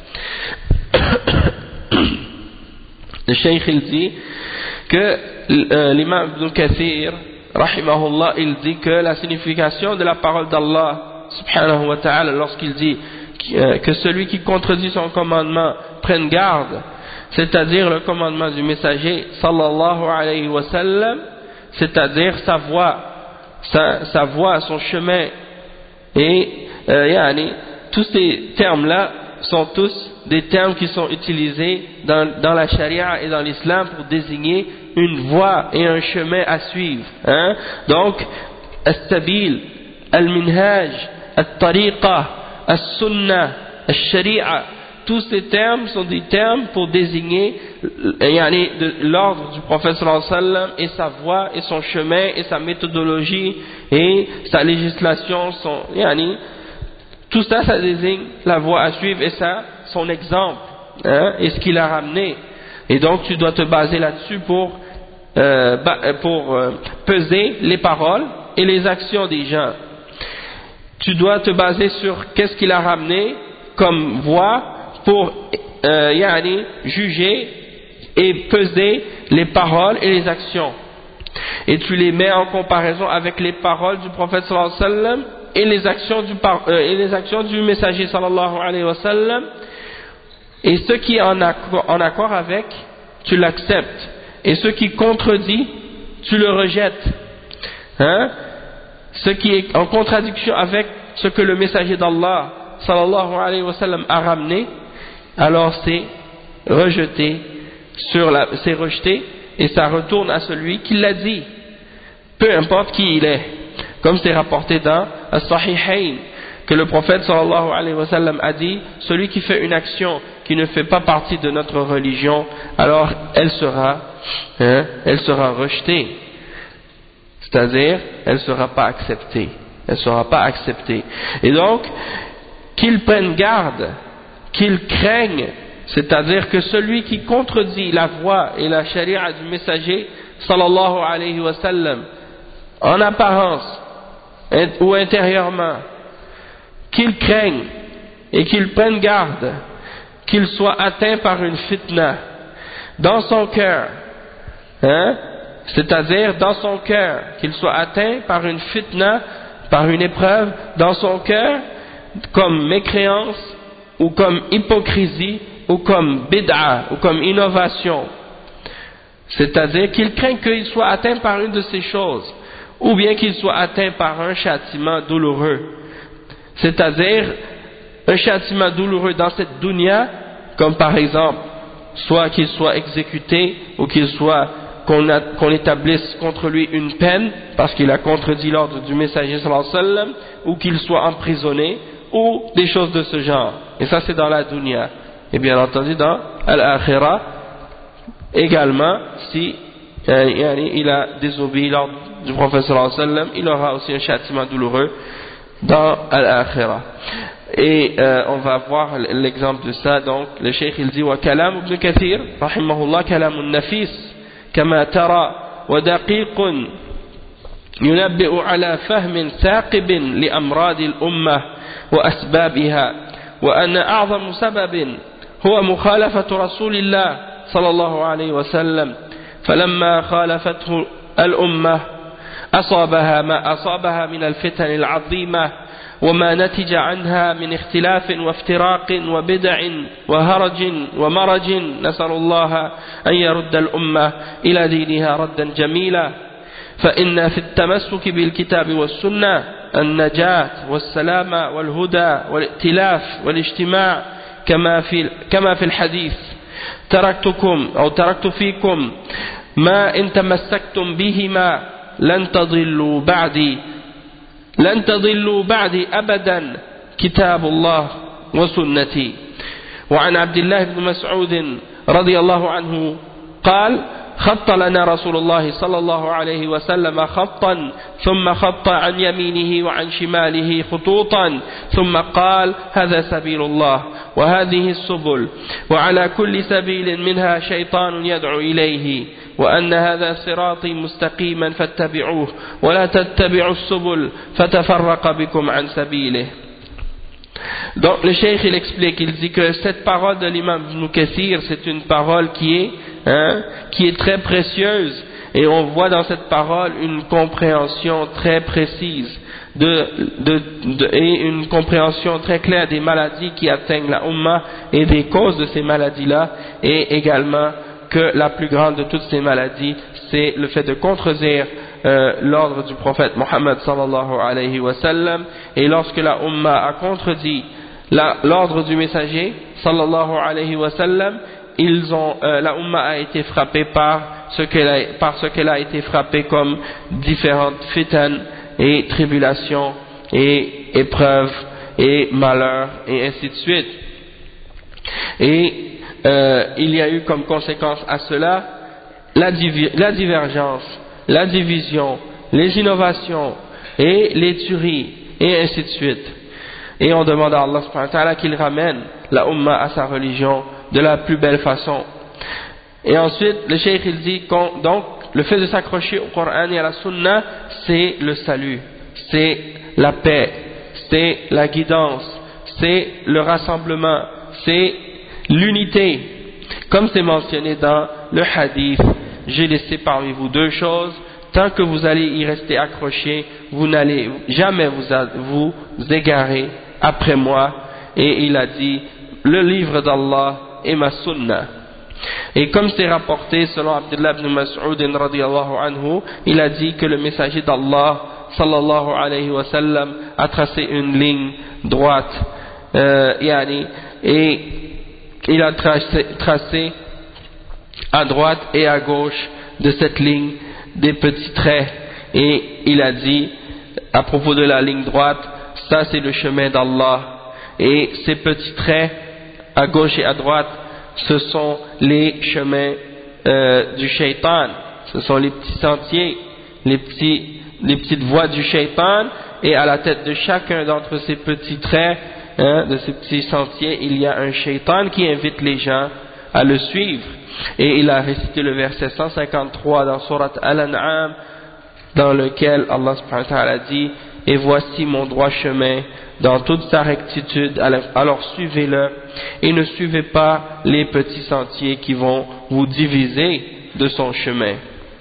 Le Cheikh il dit que l'imam Ibn Kathir rahimahullah, il dit que la signification de la parole d'Allah subhanahu wa ta'ala lorsqu'il dit que celui qui contredit son commandement prenne garde, c'est-à-dire le commandement du messager sallallahu alayhi wa sallam, c'est-à-dire sa voie, son chemin, et tous ces termes-là sont tous des termes qui sont utilisés dans la charia et dans l'islam pour désigner une voie et un chemin à suivre. Donc, al-sabil, al-minhaj, al-tariqa, al-sunnah, al-sharia, tous ces termes sont des termes pour désigner l'ordre du prophète sallallahu alayhi wa sallam et sa voie et son chemin et sa méthodologie et sa législation, tout ça, ça désigne la voie à suivre et son exemple, et ce qu'il a ramené. Et donc tu dois te baser là-dessus pour peser les paroles et les actions des gens. Tu dois te baser sur qu'est-ce qu'il a ramené comme voie pour juger et peser les paroles et les actions. Et tu les mets en comparaison avec les paroles du prophète sallallahu alayhi wa sallam et les actions du messager sallallahu alayhi wa sallam, et ce qui est en accord avec, tu l'acceptes, et ce qui contredit, tu le rejettes. Ce qui est en contradiction avec ce que le messager d'Allah sallallahu alayhi wa sallam a ramené, alors c'est rejeté, c'est rejeté, et ça retourne à celui qui l'a dit, peu importe qui il est. Comme c'est rapporté dans As-Sahihayn, que le prophète sallallahu alayhi wa sallam a dit, celui qui fait une action qui ne fait pas partie de notre religion, alors elle sera rejetée. C'est-à-dire, elle ne sera pas acceptée. Elle sera pas acceptée. Et donc, qu'ils prennent garde, qu'ils craignent, c'est-à-dire que celui qui contredit la voie et la charia du messager sallallahu alayhi wa sallam, en apparence ou intérieurement, qu'il craigne et qu'il prenne garde qu'il soit atteint par une fitna dans son cœur, c'est-à-dire dans son cœur, qu'il soit atteint par une fitna, par une épreuve dans son cœur, comme mécréance ou comme hypocrisie ou comme bid'a ou comme innovation, c'est-à-dire qu'il craint qu'il soit atteint par une de ces choses, ou bien qu'il soit atteint par un châtiment douloureux, c'est-à-dire un châtiment douloureux dans cette dunya, comme par exemple soit qu'il soit exécuté ou qu'on établisse contre lui une peine parce qu'il a contredit l'ordre du messager sallallahu alayhi wa sallam, ou qu'il soit emprisonné, ou des choses de ce genre. Et ça c'est dans la dunya. Et bien entendu dans al-akhirah également, si il a désobéi l'ordre du prophète sallallahu alayhi wa sallam, il aura aussi un châtiment douloureux dans al-akhirah. Et on va voir l'exemple de ça. Donc le cheikh il dit wa kalam ibn Kathir rahimahullah kalamun nafis kama tara wa daqiqun yunabbi'u ala fahmin thaqibin li amradi al-ummah wa asbabiha wa anna a'zamu sababin huwa mukhalafatu rasulillah sallallahu alayhi wa sallam falamma khalafathu al-ummah أصابها ما أصابها من الفتن العظيمة وما نتج عنها من اختلاف وافتراق وبدع وهرج ومرج نسأل الله أن يرد الأمة إلى دينها ردا جميلا فإن في التمسك بالكتاب والسنة النجاة والسلامة والهدى والائتلاف والاجتماع كما في الحديث تركت فيكم ما إن تمسكتم بهما لن تضلوا بعدي أبدا كتاب الله وسنتي. وعن عبد الله بن مسعود رضي الله عنه قال خط لنا رسول الله صلى الله عليه وسلم خطا ثم خط عن يمينه وعن شماله خطوطا ثم قال هذا سبيل الله وهذه السبل وعلى كل سبيل منها شيطان يدعو إليه وأن هذا صراطي مستقيما فاتبعوه ولا تتبعوا السبل فتفرق بكم عن سبيله. Donc le cheikh il explique, il dit que cette parole de l'imam Ibn Kathir c'est une parole qui est très précieuse, et on voit dans cette parole une compréhension très précise et une compréhension très claire des maladies qui atteignent la Ummah et des causes de ces maladies-là, et également que la plus grande de toutes ces maladies c'est le fait de contredire l'ordre du prophète Mohammed sallallahu alayhi wa sallam. Et lorsque la Ummah a contredit l'ordre du messager sallallahu alayhi wa sallam, la Ummah a été frappée par ce qu'elle a été frappée comme différentes fitan et tribulations et épreuves et malheurs et ainsi de suite. Et il y a eu comme conséquence à cela la divergence, la division, les innovations et les tueries et ainsi de suite. Et on demande à Allah subhanahu wa ta'ala qu'il ramène la Ummah à sa religion de la plus belle façon. Et ensuite le cheikh il dit donc le fait de s'accrocher au Coran et à la Sunna c'est le salut, c'est la paix, c'est la guidance, c'est le rassemblement, c'est l'unité, comme c'est mentionné dans le hadith. J'ai laissé parmi vous deux choses, tant que vous allez y rester accrochés, vous n'allez jamais vous égarer après moi. Et il a dit le livre d'Allah et ma sunna. Et comme c'est rapporté selon Abdullah ibn Mas'ud radiyallahu anhu, il a dit que le messager d'Allah sallallahu alayhi wa sallam a tracé une ligne droite, et il a tracé à droite et à gauche de cette ligne des petits traits, et il a dit à propos de la ligne droite, ça c'est le chemin d'Allah, et ces petits traits à gauche et à droite ce sont les chemins du shaitan, ce sont les petits sentiers, les petites voies du shaitan, et à la tête de chacun d'entre ces petits traits, de ces petits sentiers, il y a un shaitan qui invite les gens à le suivre. Et il a récité le verset 153 dans Surat Al-An'am, dans lequel Allah subhanahu wa ta'ala dit et voici mon droit chemin dans toute sa rectitude, alors suivez-le et ne suivez pas les petits sentiers qui vont vous diviser de son chemin.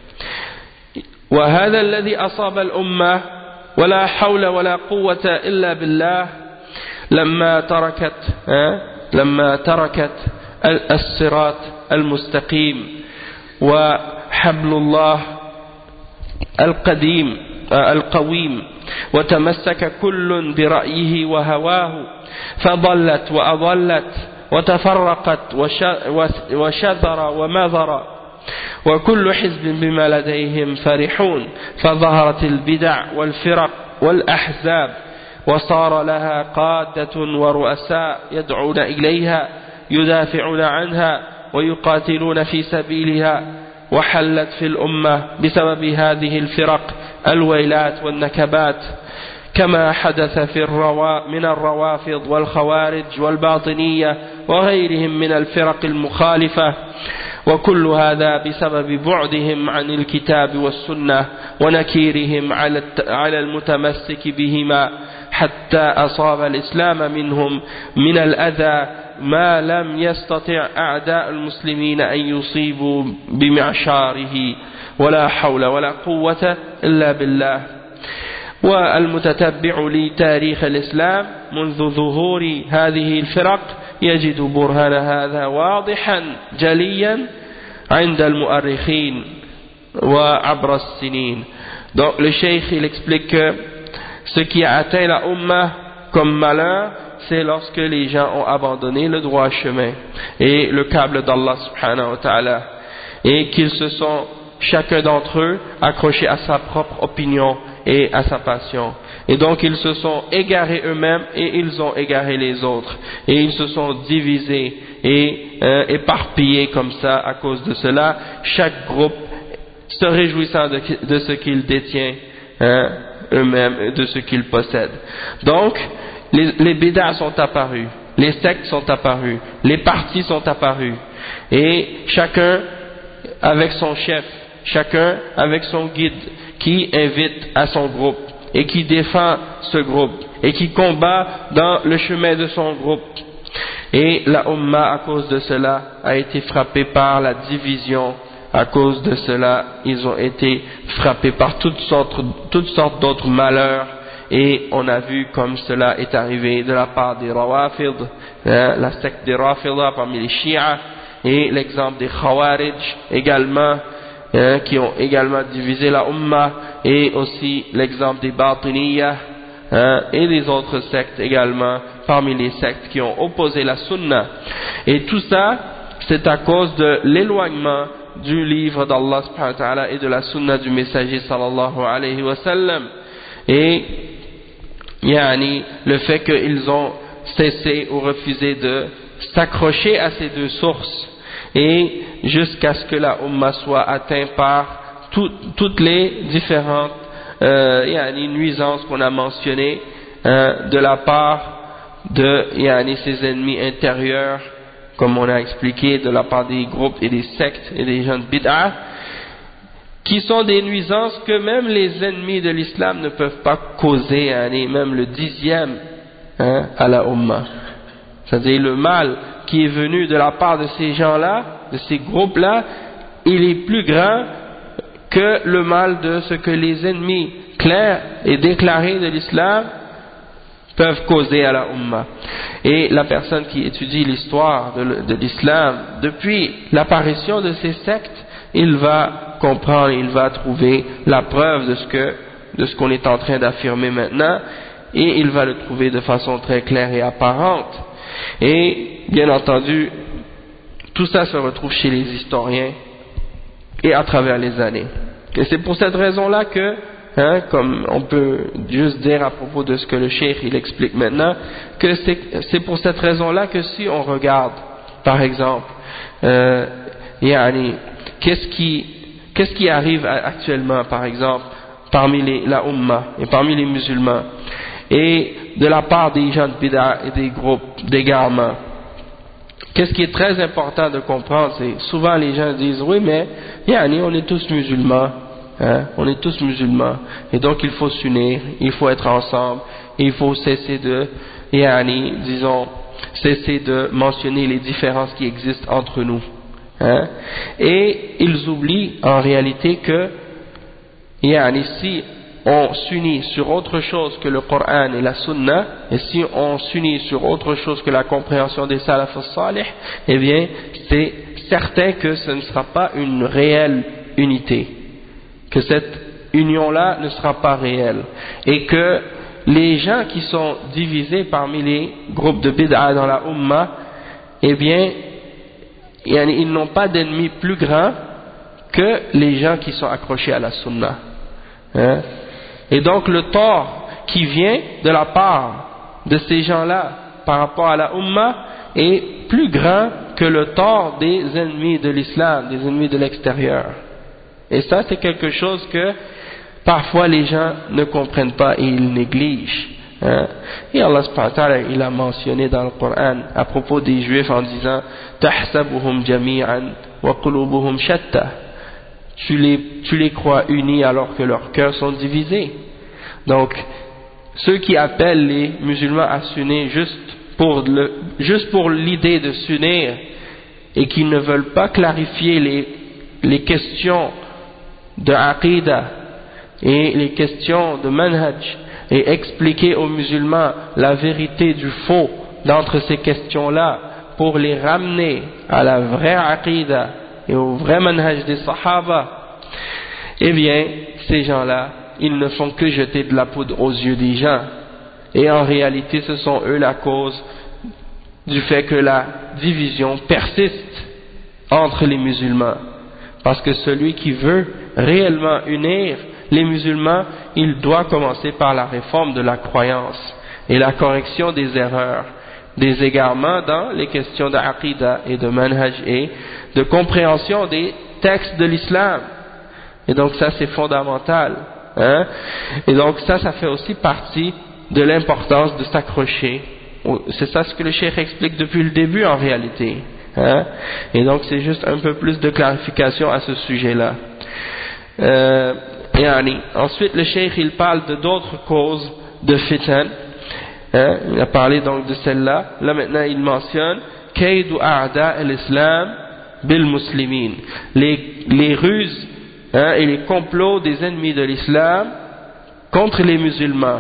وهذا الذي أصاب الأمة ولا حول ولا قوة إلا بالله لما تركت الصراط المستقيم وحبل الله القويم وتمسك كل برأيه وهواه فضلت وأضلت وتفرقت وشذر ومذر وكل حزب بما لديهم فرحون فظهرت البدع والفرق والأحزاب وصار لها قادة ورؤساء يدعون إليها يدافعون عنها ويقاتلون في سبيلها وحلت في الأمة بسبب هذه الفرق الويلات والنكبات كما حدث من الروافض والخوارج والباطنية وغيرهم من الفرق المخالفة وكل هذا بسبب بعدهم عن الكتاب والسنة ونكيرهم على المتمسك بهما حتى أصاب الإسلام منهم من الأذى ما لم يستطع أعداء المسلمين أن يصيبوا بمعشاره ولا حول ولا قوة إلا بالله. والمتتبع لتاريخ الإسلام منذ ظهور هذه الفرق يجد برهان هذا واضحا جليا عند المؤرخين وعبر السنين. Donc le cheikh il explique que ce qui a atteint la Ummah comme malheur, c'est lorsque les gens ont abandonné le droit chemin et le câble d'Allah subhanahu wa ta'ala, et qu'ils se sont chacun d'entre eux accroché à sa propre opinion et à sa passion. Et donc ils se sont égarés eux-mêmes et ils ont égaré les autres. Et ils se sont divisés et éparpillés comme ça à cause de cela, chaque groupe se réjouissant de ce qu'il détient eux-mêmes, de ce qu'ils possèdent. Donc, les bid'ah sont apparus, les sectes sont apparus, les partis sont apparus, et chacun avec son chef, chacun avec son guide, qui invite à son groupe, et qui défend ce groupe, et qui combat dans le chemin de son groupe. Et la Ummah, à cause de cela, a été frappée par la division. À cause de cela, ils ont été frappés par toutes sortes d'autres malheurs, et on a vu comme cela est arrivé de la part des Rawafid, la secte des Rafidah parmi les Shia, et l'exemple des Khawarij également, qui ont également divisé la Ummah, et aussi l'exemple des Batiniyah, et des autres sectes également, parmi les sectes qui ont opposé la Sunna. Et tout ça, c'est à cause de l'éloignement du livre d'Allah subhanahu wa ta'ala et de la sunna du messager sallallahu alayhi wa sallam, et le fait qu'ils ont cessé ou refusé de s'accrocher à ces deux sources, et jusqu'à ce que la Ummah soit atteinte par toutes les différentes nuisances qu'on a mentionnées de la part de ses ennemis intérieurs, comme on a expliqué, de la part des groupes et des sectes et des gens de bid'ah, qui sont des nuisances que même les ennemis de l'islam ne peuvent pas causer, même le 10e à la Ummah. C'est-à-dire le mal qui est venu de la part de ces gens-là, de ces groupes-là, il est plus grand que le mal de ce que les ennemis clairs et déclarés de l'islam peuvent causer à la Ummah. Et la personne qui étudie l'histoire de l'islam depuis l'apparition de ces sectes, il va comprendre, il va trouver la preuve de ce qu'on est en train d'affirmer maintenant, et il va le trouver de façon très claire et apparente. Et bien entendu, tout ça se retrouve chez les historiens et à travers les années. Et c'est pour cette raison-là que comme on peut juste dire à propos de ce que le cheikh il explique maintenant, que c'est pour cette raison-là que si on regarde, par exemple, qu'est-ce qui arrive actuellement, par exemple, parmi la Ummah et parmi les musulmans, et de la part des gens de bid'ah et des groupes d'égarement. Qu'est-ce qui est très important de comprendre, c'est souvent les gens disent oui mais on est tous musulmans. On est tous musulmans, et donc il faut s'unir, il faut être ensemble, et il faut cesser cesser de mentionner les différences qui existent entre nous. Et ils oublient en réalité que si on s'unit sur autre chose que le Coran et la Sunna, et si on s'unit sur autre chose que la compréhension des salaf salih, eh bien c'est certain que ce ne sera pas une réelle unité, que cette union-là ne sera pas réelle, et que les gens qui sont divisés parmi les groupes de bid'ah dans la Ummah, eh bien, ils n'ont pas d'ennemis plus grands que les gens qui sont accrochés à la Sunna. Et donc le tort qui vient de la part de ces gens-là par rapport à la Ummah est plus grand que le tort des ennemis de l'islam, des ennemis de l'extérieur. Et ça, c'est quelque chose que parfois les gens ne comprennent pas et ils négligent. Et Allah subhanahu wa ta'ala, il a mentionné dans le Coran à propos des Juifs en disant tahsabuhum jami'an wa qulubuhum shatta. Tu les crois unis alors que leurs cœurs sont divisés. Donc ceux qui appellent les musulmans à s'unir juste pour l'idée de s'unir, et qui ne veulent pas clarifier les questions de aqidah et les questions de manhaj, et expliquer aux musulmans la vérité du faux d'entre ces questions-là pour les ramener à la vraie aqidah et au vrai manhaj des sahaba, eh bien ces gens-là, ils ne font que jeter de la poudre aux yeux des gens, et en réalité ce sont eux la cause du fait que la division persiste entre les musulmans, parce que celui qui veut réellement unir les musulmans, il doit commencer par la réforme de la croyance et la correction des erreurs, des égarements dans les questions d'aqida et de manhaj et de compréhension des textes de l'islam. Et donc ça c'est fondamental, hein? Et donc ça fait aussi partie de l'importance de s'accrocher. C'est ça ce que le cheikh explique depuis le début en réalité, hein? Et donc c'est juste un peu plus de clarification à ce sujet-là. Ensuite le cheikh il parle de d'autres causes de fitan, hein? Il a parlé donc de celle-là. Là maintenant il mentionne kaydu a'da al-islam bil muslimin, les ruses, hein, et les complots des ennemis de l'islam contre les musulmans.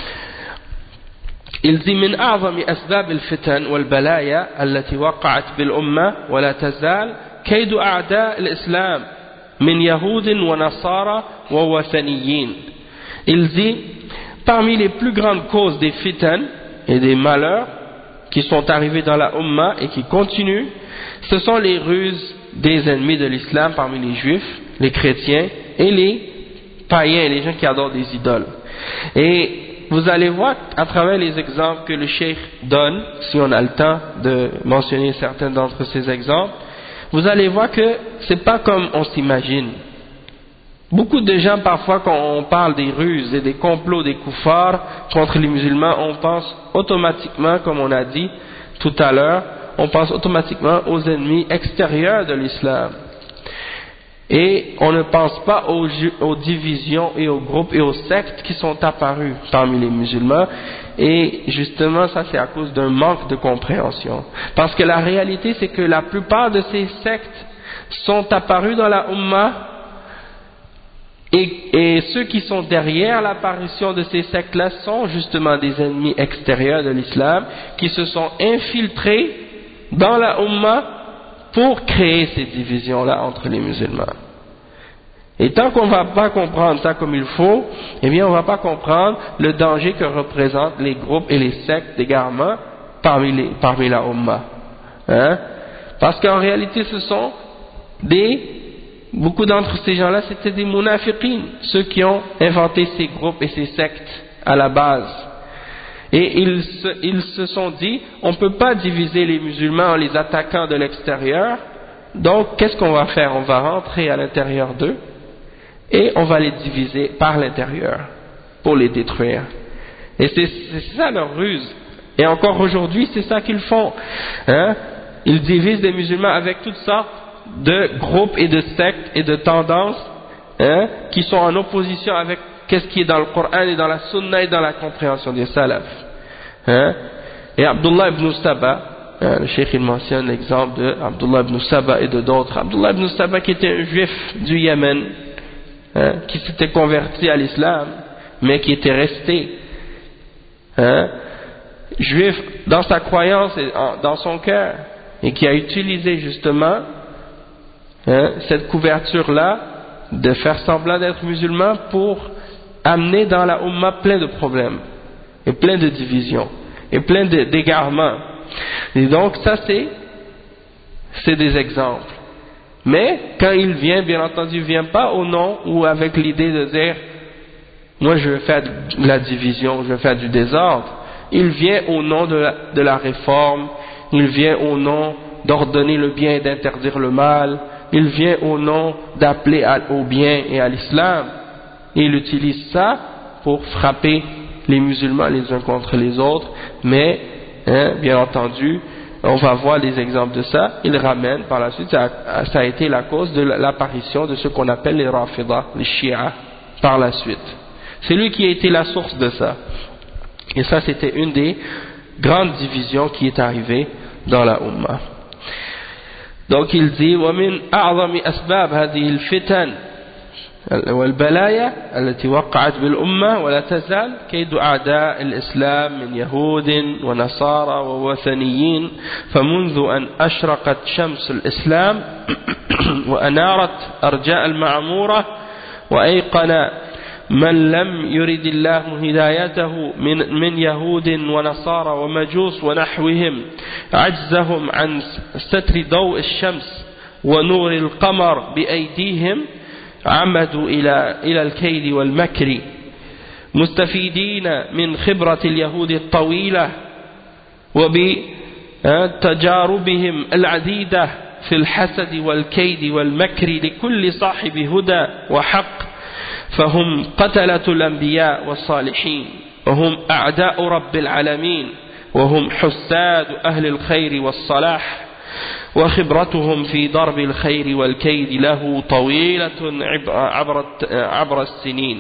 Il dit من أعظم أسباب الفتن والبلايا التي وقعت بالأمة ولا تزال كيد أعداء الإسلام من يهود ونصارى ووثنيين. Il dit parmi les plus grandes causes des fitan et des malheurs qui sont arrivés dans la Ummah et qui continuent, ce sont les ruses des ennemis de l'islam parmi les juifs, les chrétiens et les païens, les gens qui adorent des idoles. Et vous allez voir à travers les exemples que le cheikh donne, si on a le temps de mentionner certains d'entre ces exemples, vous allez voir que c'est pas comme on s'imagine. Beaucoup de gens parfois quand on parle des ruses et des complots des koufars contre les musulmans, on pense automatiquement, comme on a dit tout à l'heure, on pense automatiquement aux ennemis extérieurs de l'islam. Et on ne pense pas aux divisions et aux groupes et aux sectes qui sont apparus parmi les musulmans. Et justement, ça c'est à cause d'un manque de compréhension. Parce que la réalité c'est que la plupart de ces sectes sont apparus dans la Ummah, et ceux qui sont derrière l'apparition de ces sectes-là sont justement des ennemis extérieurs de l'islam qui se sont infiltrés dans la Ummah pour créer ces divisions-là entre les musulmans. Et tant qu'on ne va pas comprendre ça comme il faut, eh bien on ne va pas comprendre le danger que représentent les groupes et les sectes d'égarement parmi la Ummah. Hein? Parce qu'en réalité ce sont beaucoup d'entre ces gens-là c'était des munafiqin, ceux qui ont inventé ces groupes et ces sectes à la base. Et ils se sont dit, on ne peut pas diviser les musulmans en les attaquant de l'extérieur, donc qu'est-ce qu'on va faire? On va rentrer à l'intérieur d'eux, et on va les diviser par l'intérieur, pour les détruire. Et c'est ça leur ruse. Et encore aujourd'hui, c'est ça qu'ils font. Hein? Ils divisent les musulmans avec toutes sortes de groupes et de sectes et de tendances, hein, qui sont en opposition avec qu'est-ce qui est dans le Coran et dans la Sunna et dans la compréhension des salafs. Hein? Et Abdullah ibn Saba, le cheikh il mentionne l'exemple de Abdullah ibn Saba et de d'autres. Abdullah ibn Saba qui était un juif du Yémen, hein, qui s'était converti à l'islam, mais qui était resté, hein, juif dans sa croyance et dans son cœur, et qui a utilisé justement, hein, cette couverture-là de faire semblant d'être musulman pour amener dans la Ummah plein de problèmes et plein de divisions et plein d'égarements. Et donc ça c'est des exemples. Mais quand il vient, bien entendu, il vient pas au nom ou avec l'idée de dire moi je vais faire de la division, je vais faire du désordre. Il vient au nom de la réforme, il vient au nom d'ordonner le bien et d'interdire le mal, il vient au nom d'appeler au bien et à l'islam. Et il utilise ça pour frapper les musulmans les uns contre les autres, mais hein, bien entendu on va voir des exemples de ça. Il ramène par la suite, ça a été la cause de l'apparition de ce qu'on appelle les Rafidah, les Shia par la suite. C'est lui qui a été la source de ça, et ça c'était une des grandes divisions qui est arrivée dans la Ummah. Donc il dit وَمِنْ أَعْظَمِ أَسْبَابِ هذه الفتن والبلايا التي وقعت بالأمة ولا تزال كيد أعداء الإسلام من يهود ونصارى ووثنيين فمنذ أن أشرقت شمس الإسلام وأنارت أرجاء المعمورة وأيقن من لم يرد الله هدايته من يهود ونصارى ومجوس ونحوهم عجزهم عن ستر ضوء الشمس ونور القمر بأيديهم عمدوا إلى الكيد والمكر مستفيدين من خبرة اليهود الطويلة وبتجاربهم العديدة في الحسد والكيد والمكر لكل صاحب هدى وحق فهم قتلة الأنبياء والصالحين وهم أعداء رب العالمين وهم حساد أهل الخير والصلاح وخبرتهم في ضرب الخير والكيد له طويلة عبر السنين.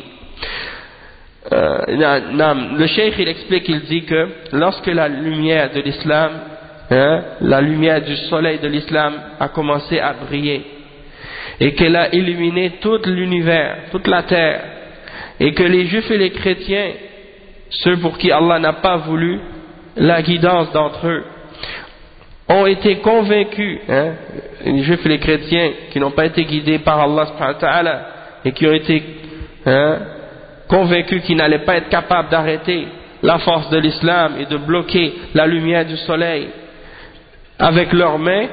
Le cheikh il explique, il dit que lorsque la lumière de l'islam, la lumière du soleil de l'islam a commencé à briller et qu'elle a illuminé tout l'univers, toute la terre, et que les juifs et les chrétiens, ceux pour qui Allah n'a pas voulu la guidance d'entre eux, ont été convaincus, les juifs et les chrétiens qui n'ont pas été guidés par Allah subhanahu wa ta'ala et qui ont été convaincus qu'ils n'allaient pas être capables d'arrêter la force de l'islam et de bloquer la lumière du soleil avec leurs mains,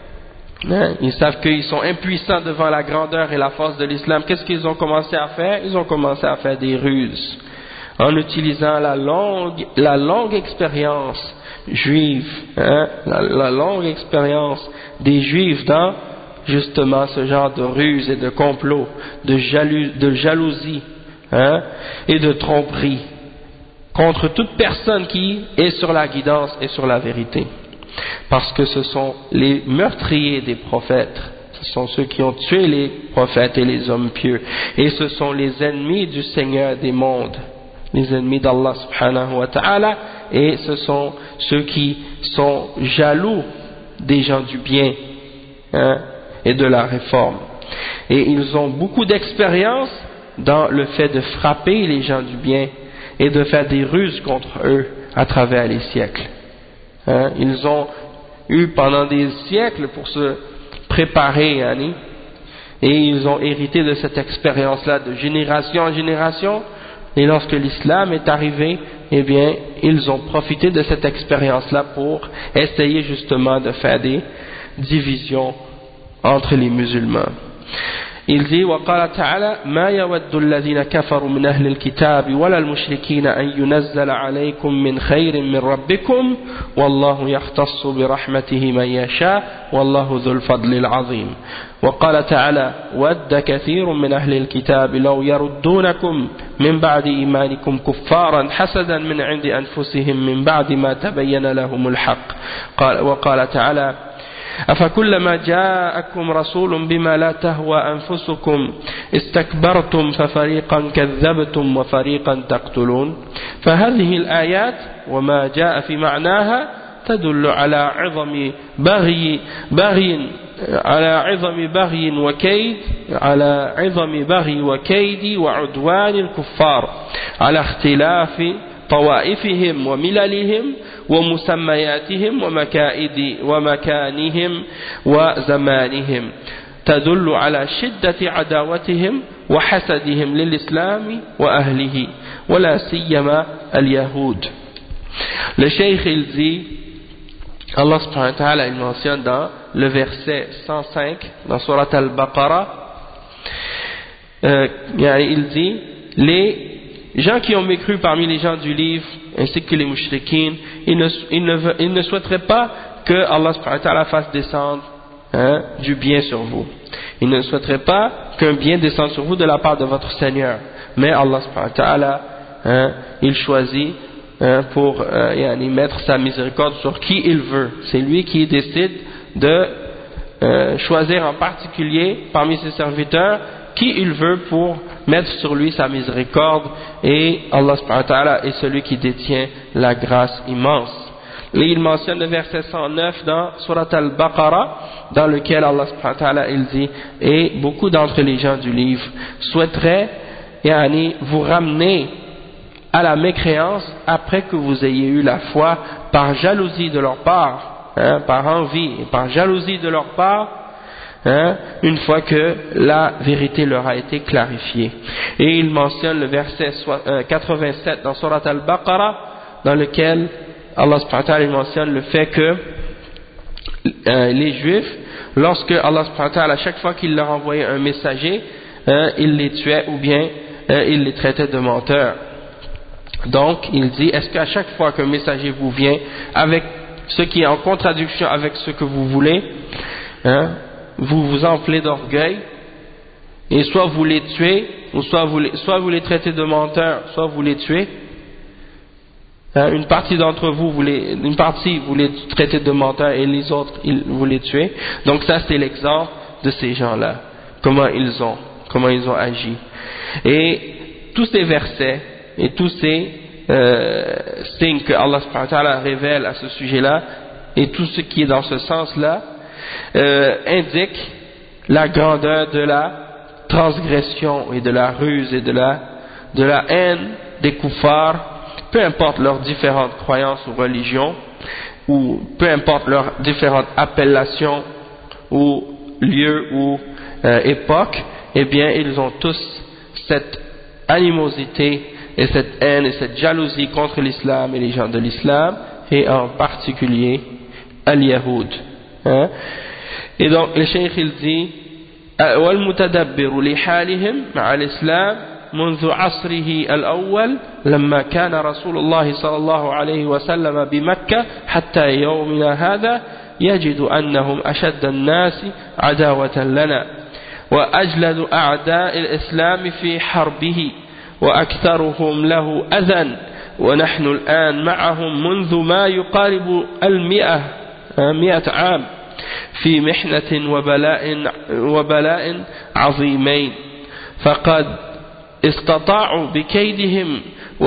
ils savent qu'ils sont impuissants devant la grandeur et la force de l'islam. Qu'est-ce qu'ils ont commencé à faire? Ils ont commencé à faire des ruses en utilisant la longue expérience juive, la longue expérience des juifs dans justement ce genre de ruse et de complot, de jalousie et de tromperie contre toute personne qui est sur la guidance et sur la vérité, parce que ce sont les meurtriers des prophètes, ce sont ceux qui ont tué les prophètes et les hommes pieux, et ce sont les ennemis du Seigneur des mondes, les ennemis d'Allah subhanahu wa ta'ala, et ce sont ceux qui sont jaloux des gens du bien et de la réforme, et ils ont beaucoup d'expérience dans le fait de frapper les gens du bien et de faire des ruses contre eux à travers les siècles. Ils ont eu pendant des siècles pour se préparer, et ils ont hérité de cette expérience-là de génération en génération, et lorsque l'islam est arrivé, eh bien, ils ont profité de cette expérience-là pour essayer justement de faire des divisions entre les musulmans. Il dit وقال تعالى ما يود الذين كفروا من أهل الكتاب ولا المشركين أن ينزل عليكم من خير من ربكم والله يختص برحمته من يشاء والله ذو الفضل العظيم. وقال تعالى ود كثير من أهل الكتاب لو يردونكم من بعد إيمانكم كفارا حسدا من عند أنفسهم من بعد ما تبين لهم الحق. وقال تعالى أفكلما جاءكم رسول بما لا تهوى أنفسكم استكبرتم ففريقا كذبتم وفريقا تقتلون. فهذه الآيات وما جاء في معناها تدل على عظم بغي وكيد وعدوان الكفار على اختلاف طوائفهم ومللهم ومسمياتهم ومكانهم وزمانهم تدل على شدة عداوتهم وحسدهم للإسلام وأهله ولا سيما اليهود. Le cheikh il dit, Allah subhanahu wa ta'ala il mentionne dans le verset 105 dans Surat Al-Baqarah, il dit les gens qui ont mécru parmi les gens du livre ainsi que les mushrikines, ils ne souhaiteraient pas que Allah subhanahu wa ta'ala fasse descendre du bien sur vous. Ils ne souhaiteraient pas qu'un bien descende sur vous de la part de votre Seigneur, mais Allah subhanahu wa ta'ala il choisit pour mettre sa miséricorde sur qui il veut. C'est lui qui décide de choisir en particulier parmi ses serviteurs qui il veut pour mettre sur lui sa miséricorde, et Allah subhanahu wa ta'ala est celui qui détient la grâce immense. Et il mentionne le verset 109 dans Surat Al-Baqarah, dans lequel Allah subhanahu wa ta'ala il dit, et beaucoup d'entre les gens du livre souhaiteraient vous ramener à la mécréance après que vous ayez eu la foi par jalousie de leur part, par envie et par jalousie de leur part, une fois que la vérité leur a été clarifiée. Et il mentionne le verset 87 dans Surat Al-Baqarah, dans lequel Allah subhanahu wa ta'ala mentionne le fait que les Juifs lorsque Allah subhanahu wa ta'ala, à chaque fois qu'il leur envoyait un messager, il les tuait ou bien il les traitait de menteurs. Donc il dit, est-ce qu'à chaque fois qu'un messager vous vient avec ce qui est en contradiction avec ce que vous voulez, vous vous enflez d'orgueil et soit vous les tuez ou soit vous les traitez de menteurs, soit vous les tuez. Une partie d'entre vous, vous les traitez de menteurs et les autres vous les tuez. Donc ça c'est l'exemple de ces gens-là, comment ils ont agi. Et tous ces versets et tous ces signes que Allah subhanahu wa ta'ala révèle à ce sujet-là et tout ce qui est dans ce sens-là indique la grandeur de la transgression et de la ruse et de la haine des kuffars, peu importe leurs différentes croyances ou religions, ou peu importe leurs différentes appellations ou lieux ou époques, eh bien ils ont tous cette animosité et cette haine et cette jalousie contre l'islam et les gens de l'islam, et en particulier al-Yahoud. Et donc le cheikh il dit وَالْمُتَدَبِّرُ لِحَالِهِمْ مع الإسلام منذ عصره الأول لما كان رسول الله صلى الله عليه وسلم بمكة حتى يومنا هذا يجد أنهم أشد الناس عداوة لنا وأجلد أعداء الإسلام في حربه وأكثرهم له أذى ونحن الآن معهم منذ ما يقارب 100 عام في محنة وبلاء عظيمين فقد استطاعوا بكيدهم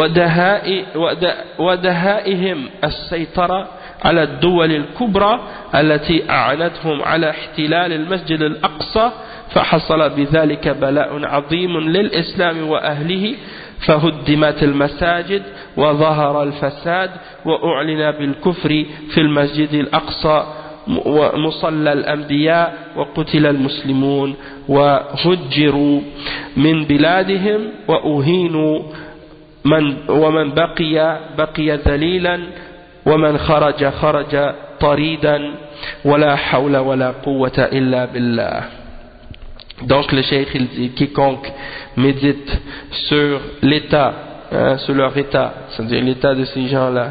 ودهائهم السيطرة على الدول الكبرى التي أعنتهم على احتلال المسجد الأقصى فحصل بذلك بلاء عظيم للإسلام وأهله فهدمت المساجد وظهر الفساد وأعلن بالكفر في المسجد الأقصى ومصلى الأنبياء وقتل المسلمون وهجروا من بلادهم وأهينوا ومن بقي ذليلا ومن خرج طريدا ولا حول ولا قوة إلا بالله. Donc le cheikh il dit, quiconque médite sur l'état, sur leur état, c'est-à-dire l'état de ces gens-là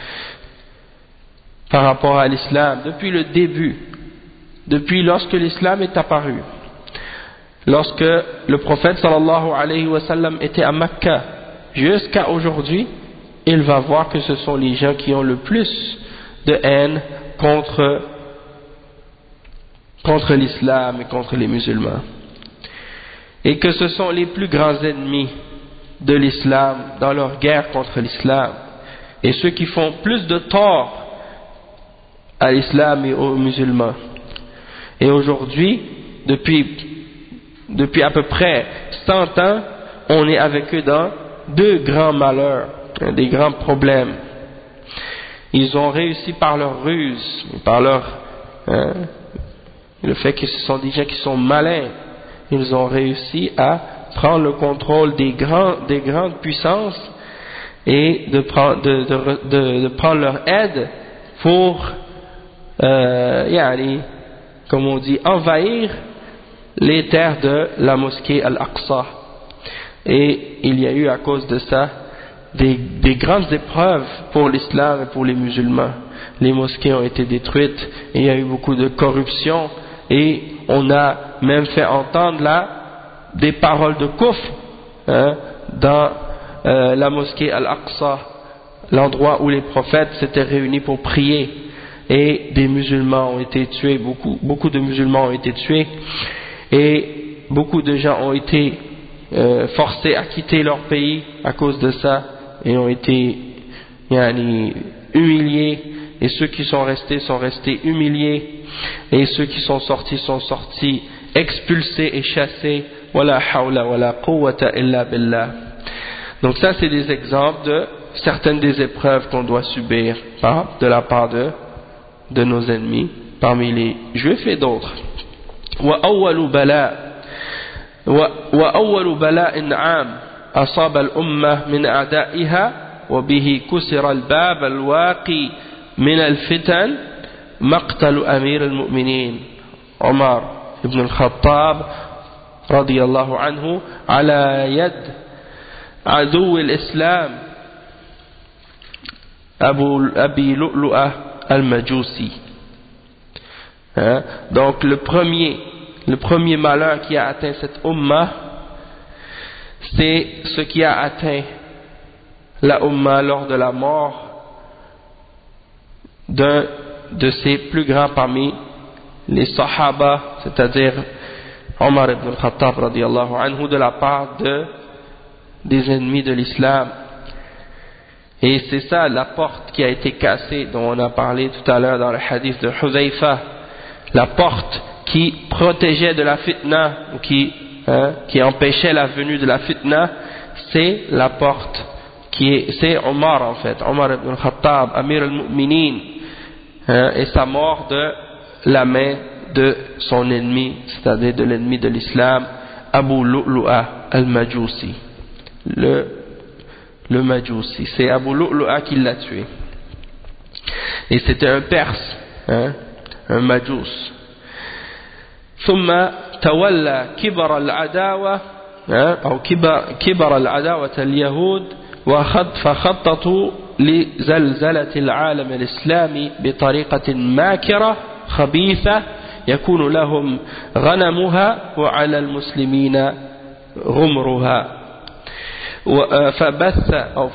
par rapport à l'islam, depuis le début, depuis lorsque l'islam est apparu, lorsque le prophète sallallahu alayhi wa sallam était à Mecca, jusqu'à aujourd'hui, il va voir que ce sont les gens qui ont le plus de haine contre l'islam et contre les musulmans. Et que ce sont les plus grands ennemis de l'islam dans leur guerre contre l'islam. Et ceux qui font plus de tort à l'islam et aux musulmans. Et aujourd'hui, depuis à peu près 100 ans, on est avec eux dans deux grands malheurs, des grands problèmes. Ils ont réussi par leur ruse, par le fait que ce sont des gens qui sont malins. Ils ont réussi à prendre le contrôle des grandes puissances et de prendre leur aide pour comme on dit, envahir les terres de la mosquée Al-Aqsa. Et il y a eu à cause de ça des grandes épreuves pour l'islam et pour les musulmans. Les mosquées ont été détruites et il y a eu beaucoup de corruption et on a même fait entendre là des paroles de kufr dans la mosquée Al-Aqsa, l'endroit où les prophètes s'étaient réunis pour prier, et des musulmans ont été tués, beaucoup de musulmans ont été tués et beaucoup de gens ont été forcés à quitter leur pays à cause de ça et ont été humiliés, et ceux qui sont restés humiliés, et ceux qui sont sortis expulsés et chassés. Wala hawla wala quwwata illa billah. Donc ça c'est des exemples de certaines des épreuves qu'on doit subir de la part de nos ennemis parmi les juifs et d'autres. وأول بلاء عام أصاب الأمة من أعدائها وبه كسر الباب الواقي من الفتن مقتل أمير المؤمنين Omar ibn al-Khattab radiyallahu anhu ala yad عدو الإسلام أبي لؤلؤة المجوسي. Donc le premier malheur qui a atteint cette umma, c'est ce qui a atteint la umma lors de la mort d'un de ses plus grands parmi les sahaba, c'est-à-dire Omar ibn al-Khattab radiyallahu anhu, de la part des ennemis de l'islam. Et c'est ça la porte qui a été cassée, dont on a parlé tout à l'heure dans le hadith de Hudhayfa, la porte qui protégeait de la fitna, ou qui empêchait la venue de la fitna, c'est la porte c'est Omar en fait, Omar ibn al-Khattab, Amir al-Mu'minin, et sa mort de la main de son ennemi, c'est-à-dire de l'ennemi de l'islam, Abu Lu'lu'a al-Majousi. Le Majousi, c'est Abu Lu'lu'a qui l'a tué. Et c'était un Perse, un Majous. ثم تولى كبر العداوة أو كبر العداوة اليهود فخططوا لزلزلة العالم الإسلامي بطريقة ماكرة خبيثة يكون لهم غنمها وعلى المسلمين غمرها. فبث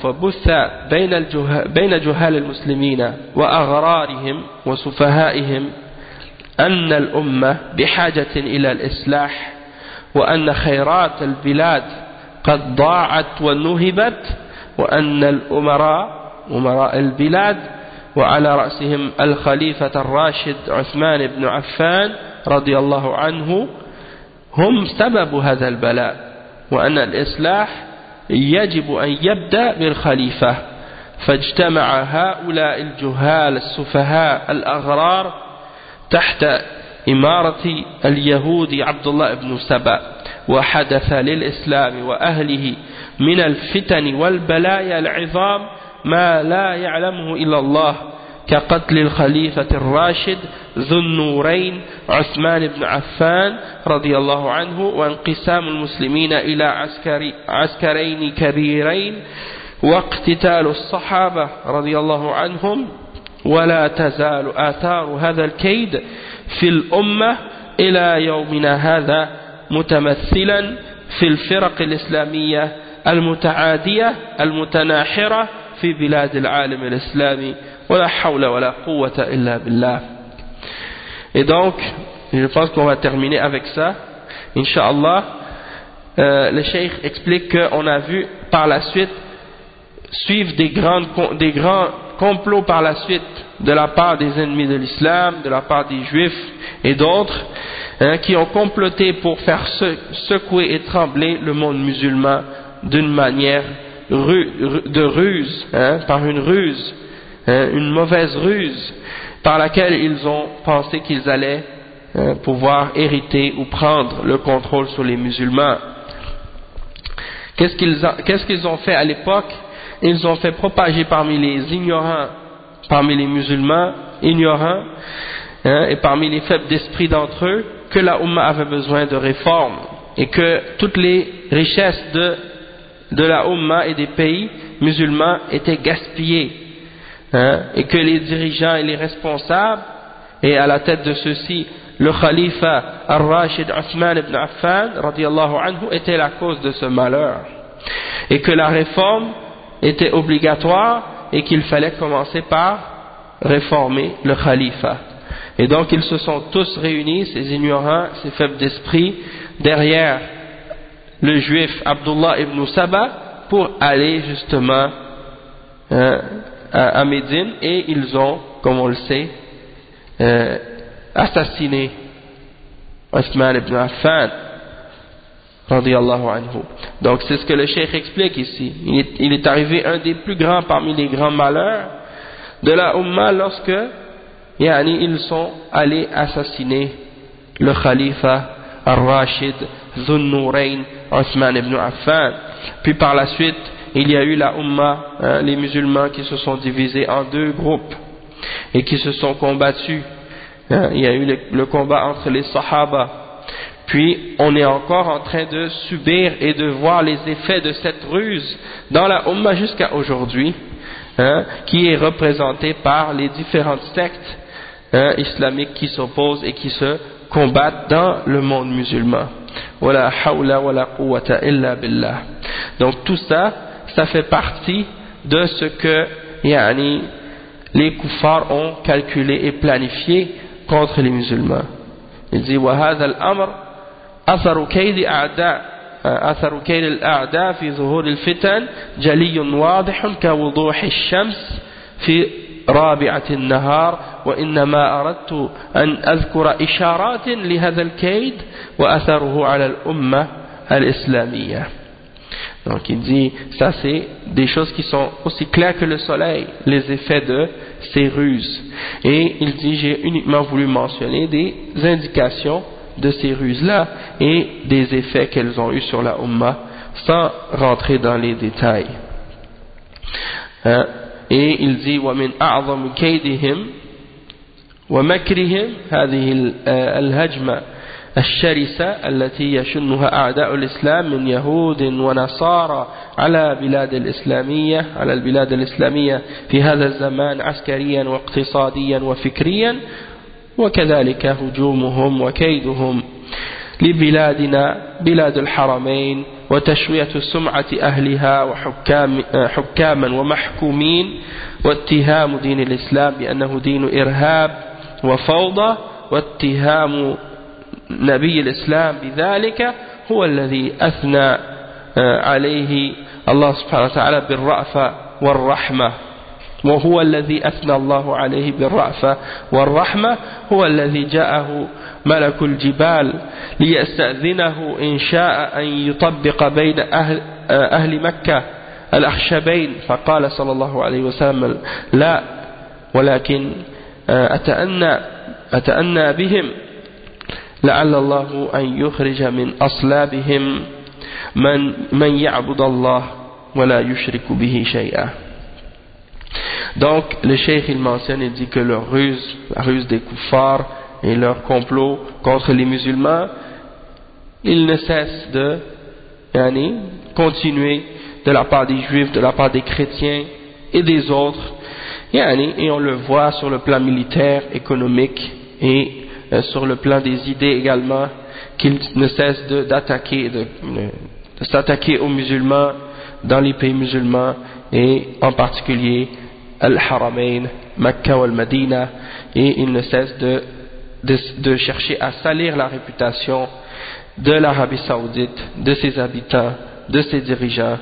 بين جهال المسلمين وأغرارهم وسفهائهم أن الأمة بحاجة إلى الإصلاح، وأن خيرات البلاد قد ضاعت ونهبت، وأن أمراء البلاد وعلى رأسهم الخليفة الراشد عثمان بن عفان رضي الله عنه هم سبب هذا البلاء، وأن الإصلاح يجب أن يبدأ بالخليفة. فاجتمع هؤلاء الجهال السفهاء الأغرار تحت إمارة اليهود عبد الله بن سبأ، وحدث للإسلام وأهله من الفتن والبلايا العظام ما لا يعلمه إلا الله، كقتل الخليفة الراشد ذو النورين عثمان بن عفان رضي الله عنه، وانقسام المسلمين إلى عسكرين كبيرين، واقتتال الصحابة رضي الله عنهم. ولا تزال آثار هذا الكيد في الأمة إلى يومنا هذا متمثلا في الفرق الإسلامية المتعادية المتناحرة في بلاد العالم الإسلامي، ولا حول ولا قوة إلا بالله. Et donc, je pense qu'on va terminer avec ça, Inch'Allah. Le cheikh explique qu'on a vu par la suite suivre des grands complots par la suite de la part des ennemis de l'islam, de la part des juifs et d'autres, qui ont comploté pour faire secouer et trembler le monde musulman d'une manière de ruse, par une ruse, une mauvaise ruse, par laquelle ils ont pensé qu'ils allaient pouvoir hériter ou prendre le contrôle sur les musulmans. Qu'est-ce qu'ils ont fait à l'époque? Ils ont fait propager parmi les ignorants, parmi les musulmans ignorants, et parmi les faibles d'esprit d'entre eux, que la Ummah avait besoin de réformes, et que toutes les richesses de la Ummah et des pays musulmans étaient gaspillées, et que les dirigeants et les responsables, et à la tête de ceux-ci, le khalifa al-Rashid Uthman ibn Affan radiyallahu anhu, était la cause de ce malheur, et que la réforme était obligatoire et qu'il fallait commencer par réformer le khalifa. Et donc ils se sont tous réunis, ces ignorants, ces faibles d'esprit, derrière le juif Abdullah ibn Saba pour aller justement à Médine, et ils ont, comme on le sait, assassiné Uthman ibn Affan radiyallahu anhu. Donc c'est ce que le cheikh explique ici. Il est arrivé un des plus grands parmi les grands malheurs de la Ummah lorsque ils sont allés assassiner le khalifa al-Rashid Dhun Nurayn Uthman ibn Affan. Puis par la suite il y a eu la Ummah, les musulmans qui se sont divisés en deux groupes et qui se sont combattus Il y a eu le combat entre les Sahaba. Puis on est encore en train de subir et de voir les effets de cette ruse dans la Ummah jusqu'à aujourd'hui, qui est représentée par les différentes sectes islamiques qui s'opposent et qui se combattent dans le monde musulman. Wala hawla wala quwwata illa billah. Donc tout ça, ça fait partie de ce que les kuffars ont calculé et planifié contre les musulmans. Il dit وهذا الأمر أثر كيد الأعداء في ظهور الفتن جلي واضح كوضوح الشمس في رابعة النهار وإنما أردت أن أذكر إشارات لهذا الكيد وأثره على الأمة الإسلامية. Donc il dit, ça c'est des choses qui sont aussi claires que le soleil, les effets de ces ruses. Et il dit, j'ai uniquement voulu mentionner des indications de ces ruses-là et des effets qu'elles ont eu sur la Ummah, sans rentrer dans les détails. Et il dit, وَمِنْ أَعْظَمِ كَيْدِهِمْ وَمَكْرِهِمْ هذه الهجمة الشرسة التي يشنها أعداء الإسلام من يهود ونصارى على البلاد الإسلامية في هذا الزمان عسكريا واقتصاديا وفكريا وكذلك هجومهم وكيدهم لبلادنا بلاد الحرمين وتشوية سمعة أهلها وحكاما ومحكومين واتهام دين الإسلام بأنه دين إرهاب وفوضى واتهام نبي الإسلام بذلك هو الذي أثنى عليه الله سبحانه وتعالى بالرأفة والرحمة وهو الذي أثنى الله عليه بالرأفة والرحمة هو الذي جاءه ملك الجبال ليستأذنه إن شاء أن يطبق بين أهل مكة الأخشبين فقال صلى الله عليه وسلم لا ولكن أتأنى بهم لعل الله أن يخرج من أصلابهم من يعبد الله ولا يشرك به شيئا. Donc le cheikh il mentionne, il dit que leur ruse, la ruse des kuffars et leur complot contre les musulmans, ils ne cessent de continuer de la part des juifs, de la part des chrétiens et des autres, et on le voit sur le plan militaire, économique et sur le plan des idées également, qu'ils ne cessent de s'attaquer aux musulmans dans les pays musulmans et en particulier Al-Haramain, Mecca ou Al-Madina, et ils ne cessent de chercher à salir la réputation de l'Arabie Saoudite, de ses habitants, de ses dirigeants,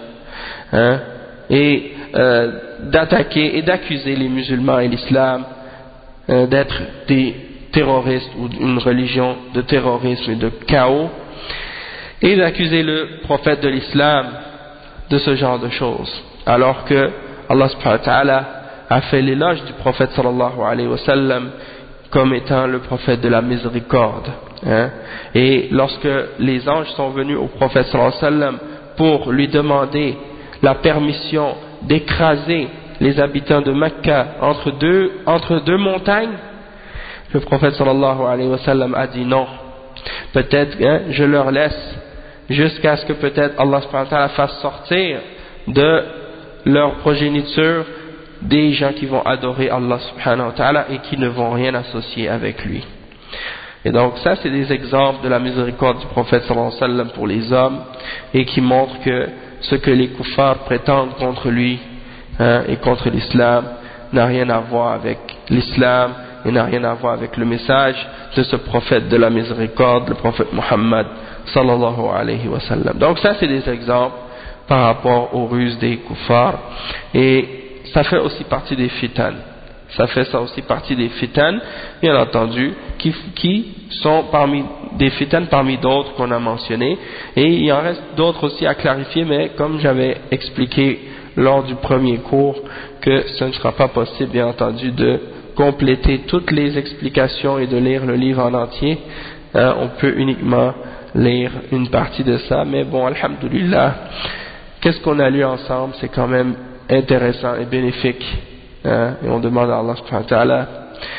et d'attaquer et d'accuser les musulmans et l'islam d'être des terroristes ou une religion de terrorisme et de chaos, et d'accuser le prophète de l'islam de ce genre de choses, alors que Allah subhanahu wa ta'ala a fait l'éloge du prophète sallallahu alayhi wa sallam comme étant le prophète de la miséricorde, et lorsque les anges sont venus au prophète sallallahu alayhi wa sallam pour lui demander la permission d'écraser les habitants de Mecca entre deux montagnes, le prophète sallallahu alayhi wa sallam a dit non, peut-être je leur laisse jusqu'à ce que peut-être Allah subhanahu wa ta'ala fasse sortir de leur progéniture des gens qui vont adorer Allah subhanahu wa ta'ala et qui ne vont rien associer avec lui. Et donc ça c'est des exemples de la miséricorde du prophète sallallahu alayhi wa sallam pour les hommes, et qui montrent que ce que les kuffars prétendent contre lui et contre l'islam n'a rien à voir avec l'islam et n'a rien à voir avec le message de ce prophète de la miséricorde, le prophète Muhammad sallallahu alayhi wa sallam. Donc ça c'est des exemples par rapport aux ruses des kuffars, et ça fait aussi partie des fitan. Ça fait ça aussi partie des fitan, bien entendu, qui sont parmi des fitan parmi d'autres qu'on a mentionnés, et il en reste d'autres aussi à clarifier, mais comme j'avais expliqué lors du premier cours que ce ne sera pas possible bien entendu de compléter toutes les explications et de lire le livre en entier, on peut uniquement lire une partie de ça, mais bon, alhamdulillah, qu'est-ce qu'on a lu ensemble, c'est quand même intéressant et bénéfique, et on demande à Allah subhanahu wa ta'ala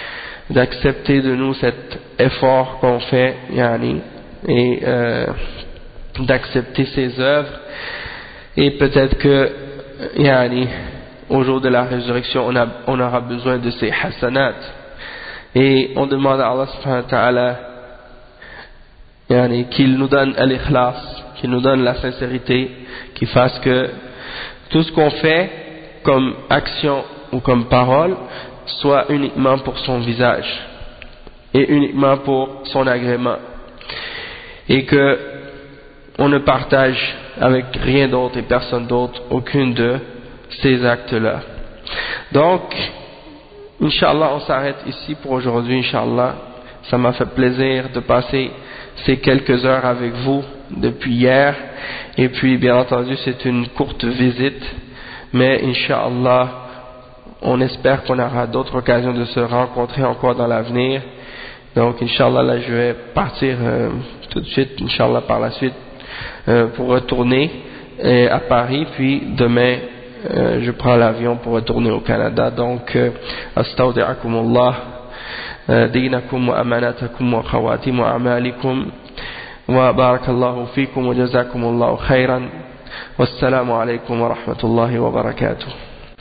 d'accepter de nous cet effort qu'on fait, yani, et d'accepter ses œuvres, et peut-être que, yani, au jour de la résurrection, on aura besoin de ces hasanat, et on demande à Allah subhanahu wa ta'ala, yani, qu'il nous donne al-ikhlas, qu'il nous donne la sincérité, qu'il fasse que tout ce qu'on fait comme action ou comme parole soit uniquement pour son visage et uniquement pour son agrément, et que on ne partage avec rien d'autre et personne d'autre aucune de ces actes-là. Donc, Inch'Allah, on s'arrête ici pour aujourd'hui, Inch'Allah. Ça m'a fait plaisir de passer ces quelques heures avec vous depuis hier, et puis bien entendu c'est une courte visite, mais Inch'Allah on espère qu'on aura d'autres occasions de se rencontrer encore dans l'avenir. Donc Inch'Allah, là je vais partir tout de suite, Inch'Allah, par la suite pour retourner à Paris, puis demain je prends l'avion pour retourner au Canada. Donc astawdi'akumullah dinakum wa amanatakum wa khawatim wa a'malikum wa barakallahu fikum wa jazakumullahu khairan. Wassalamu alaykum wa rahmatullahi wa barakatuh.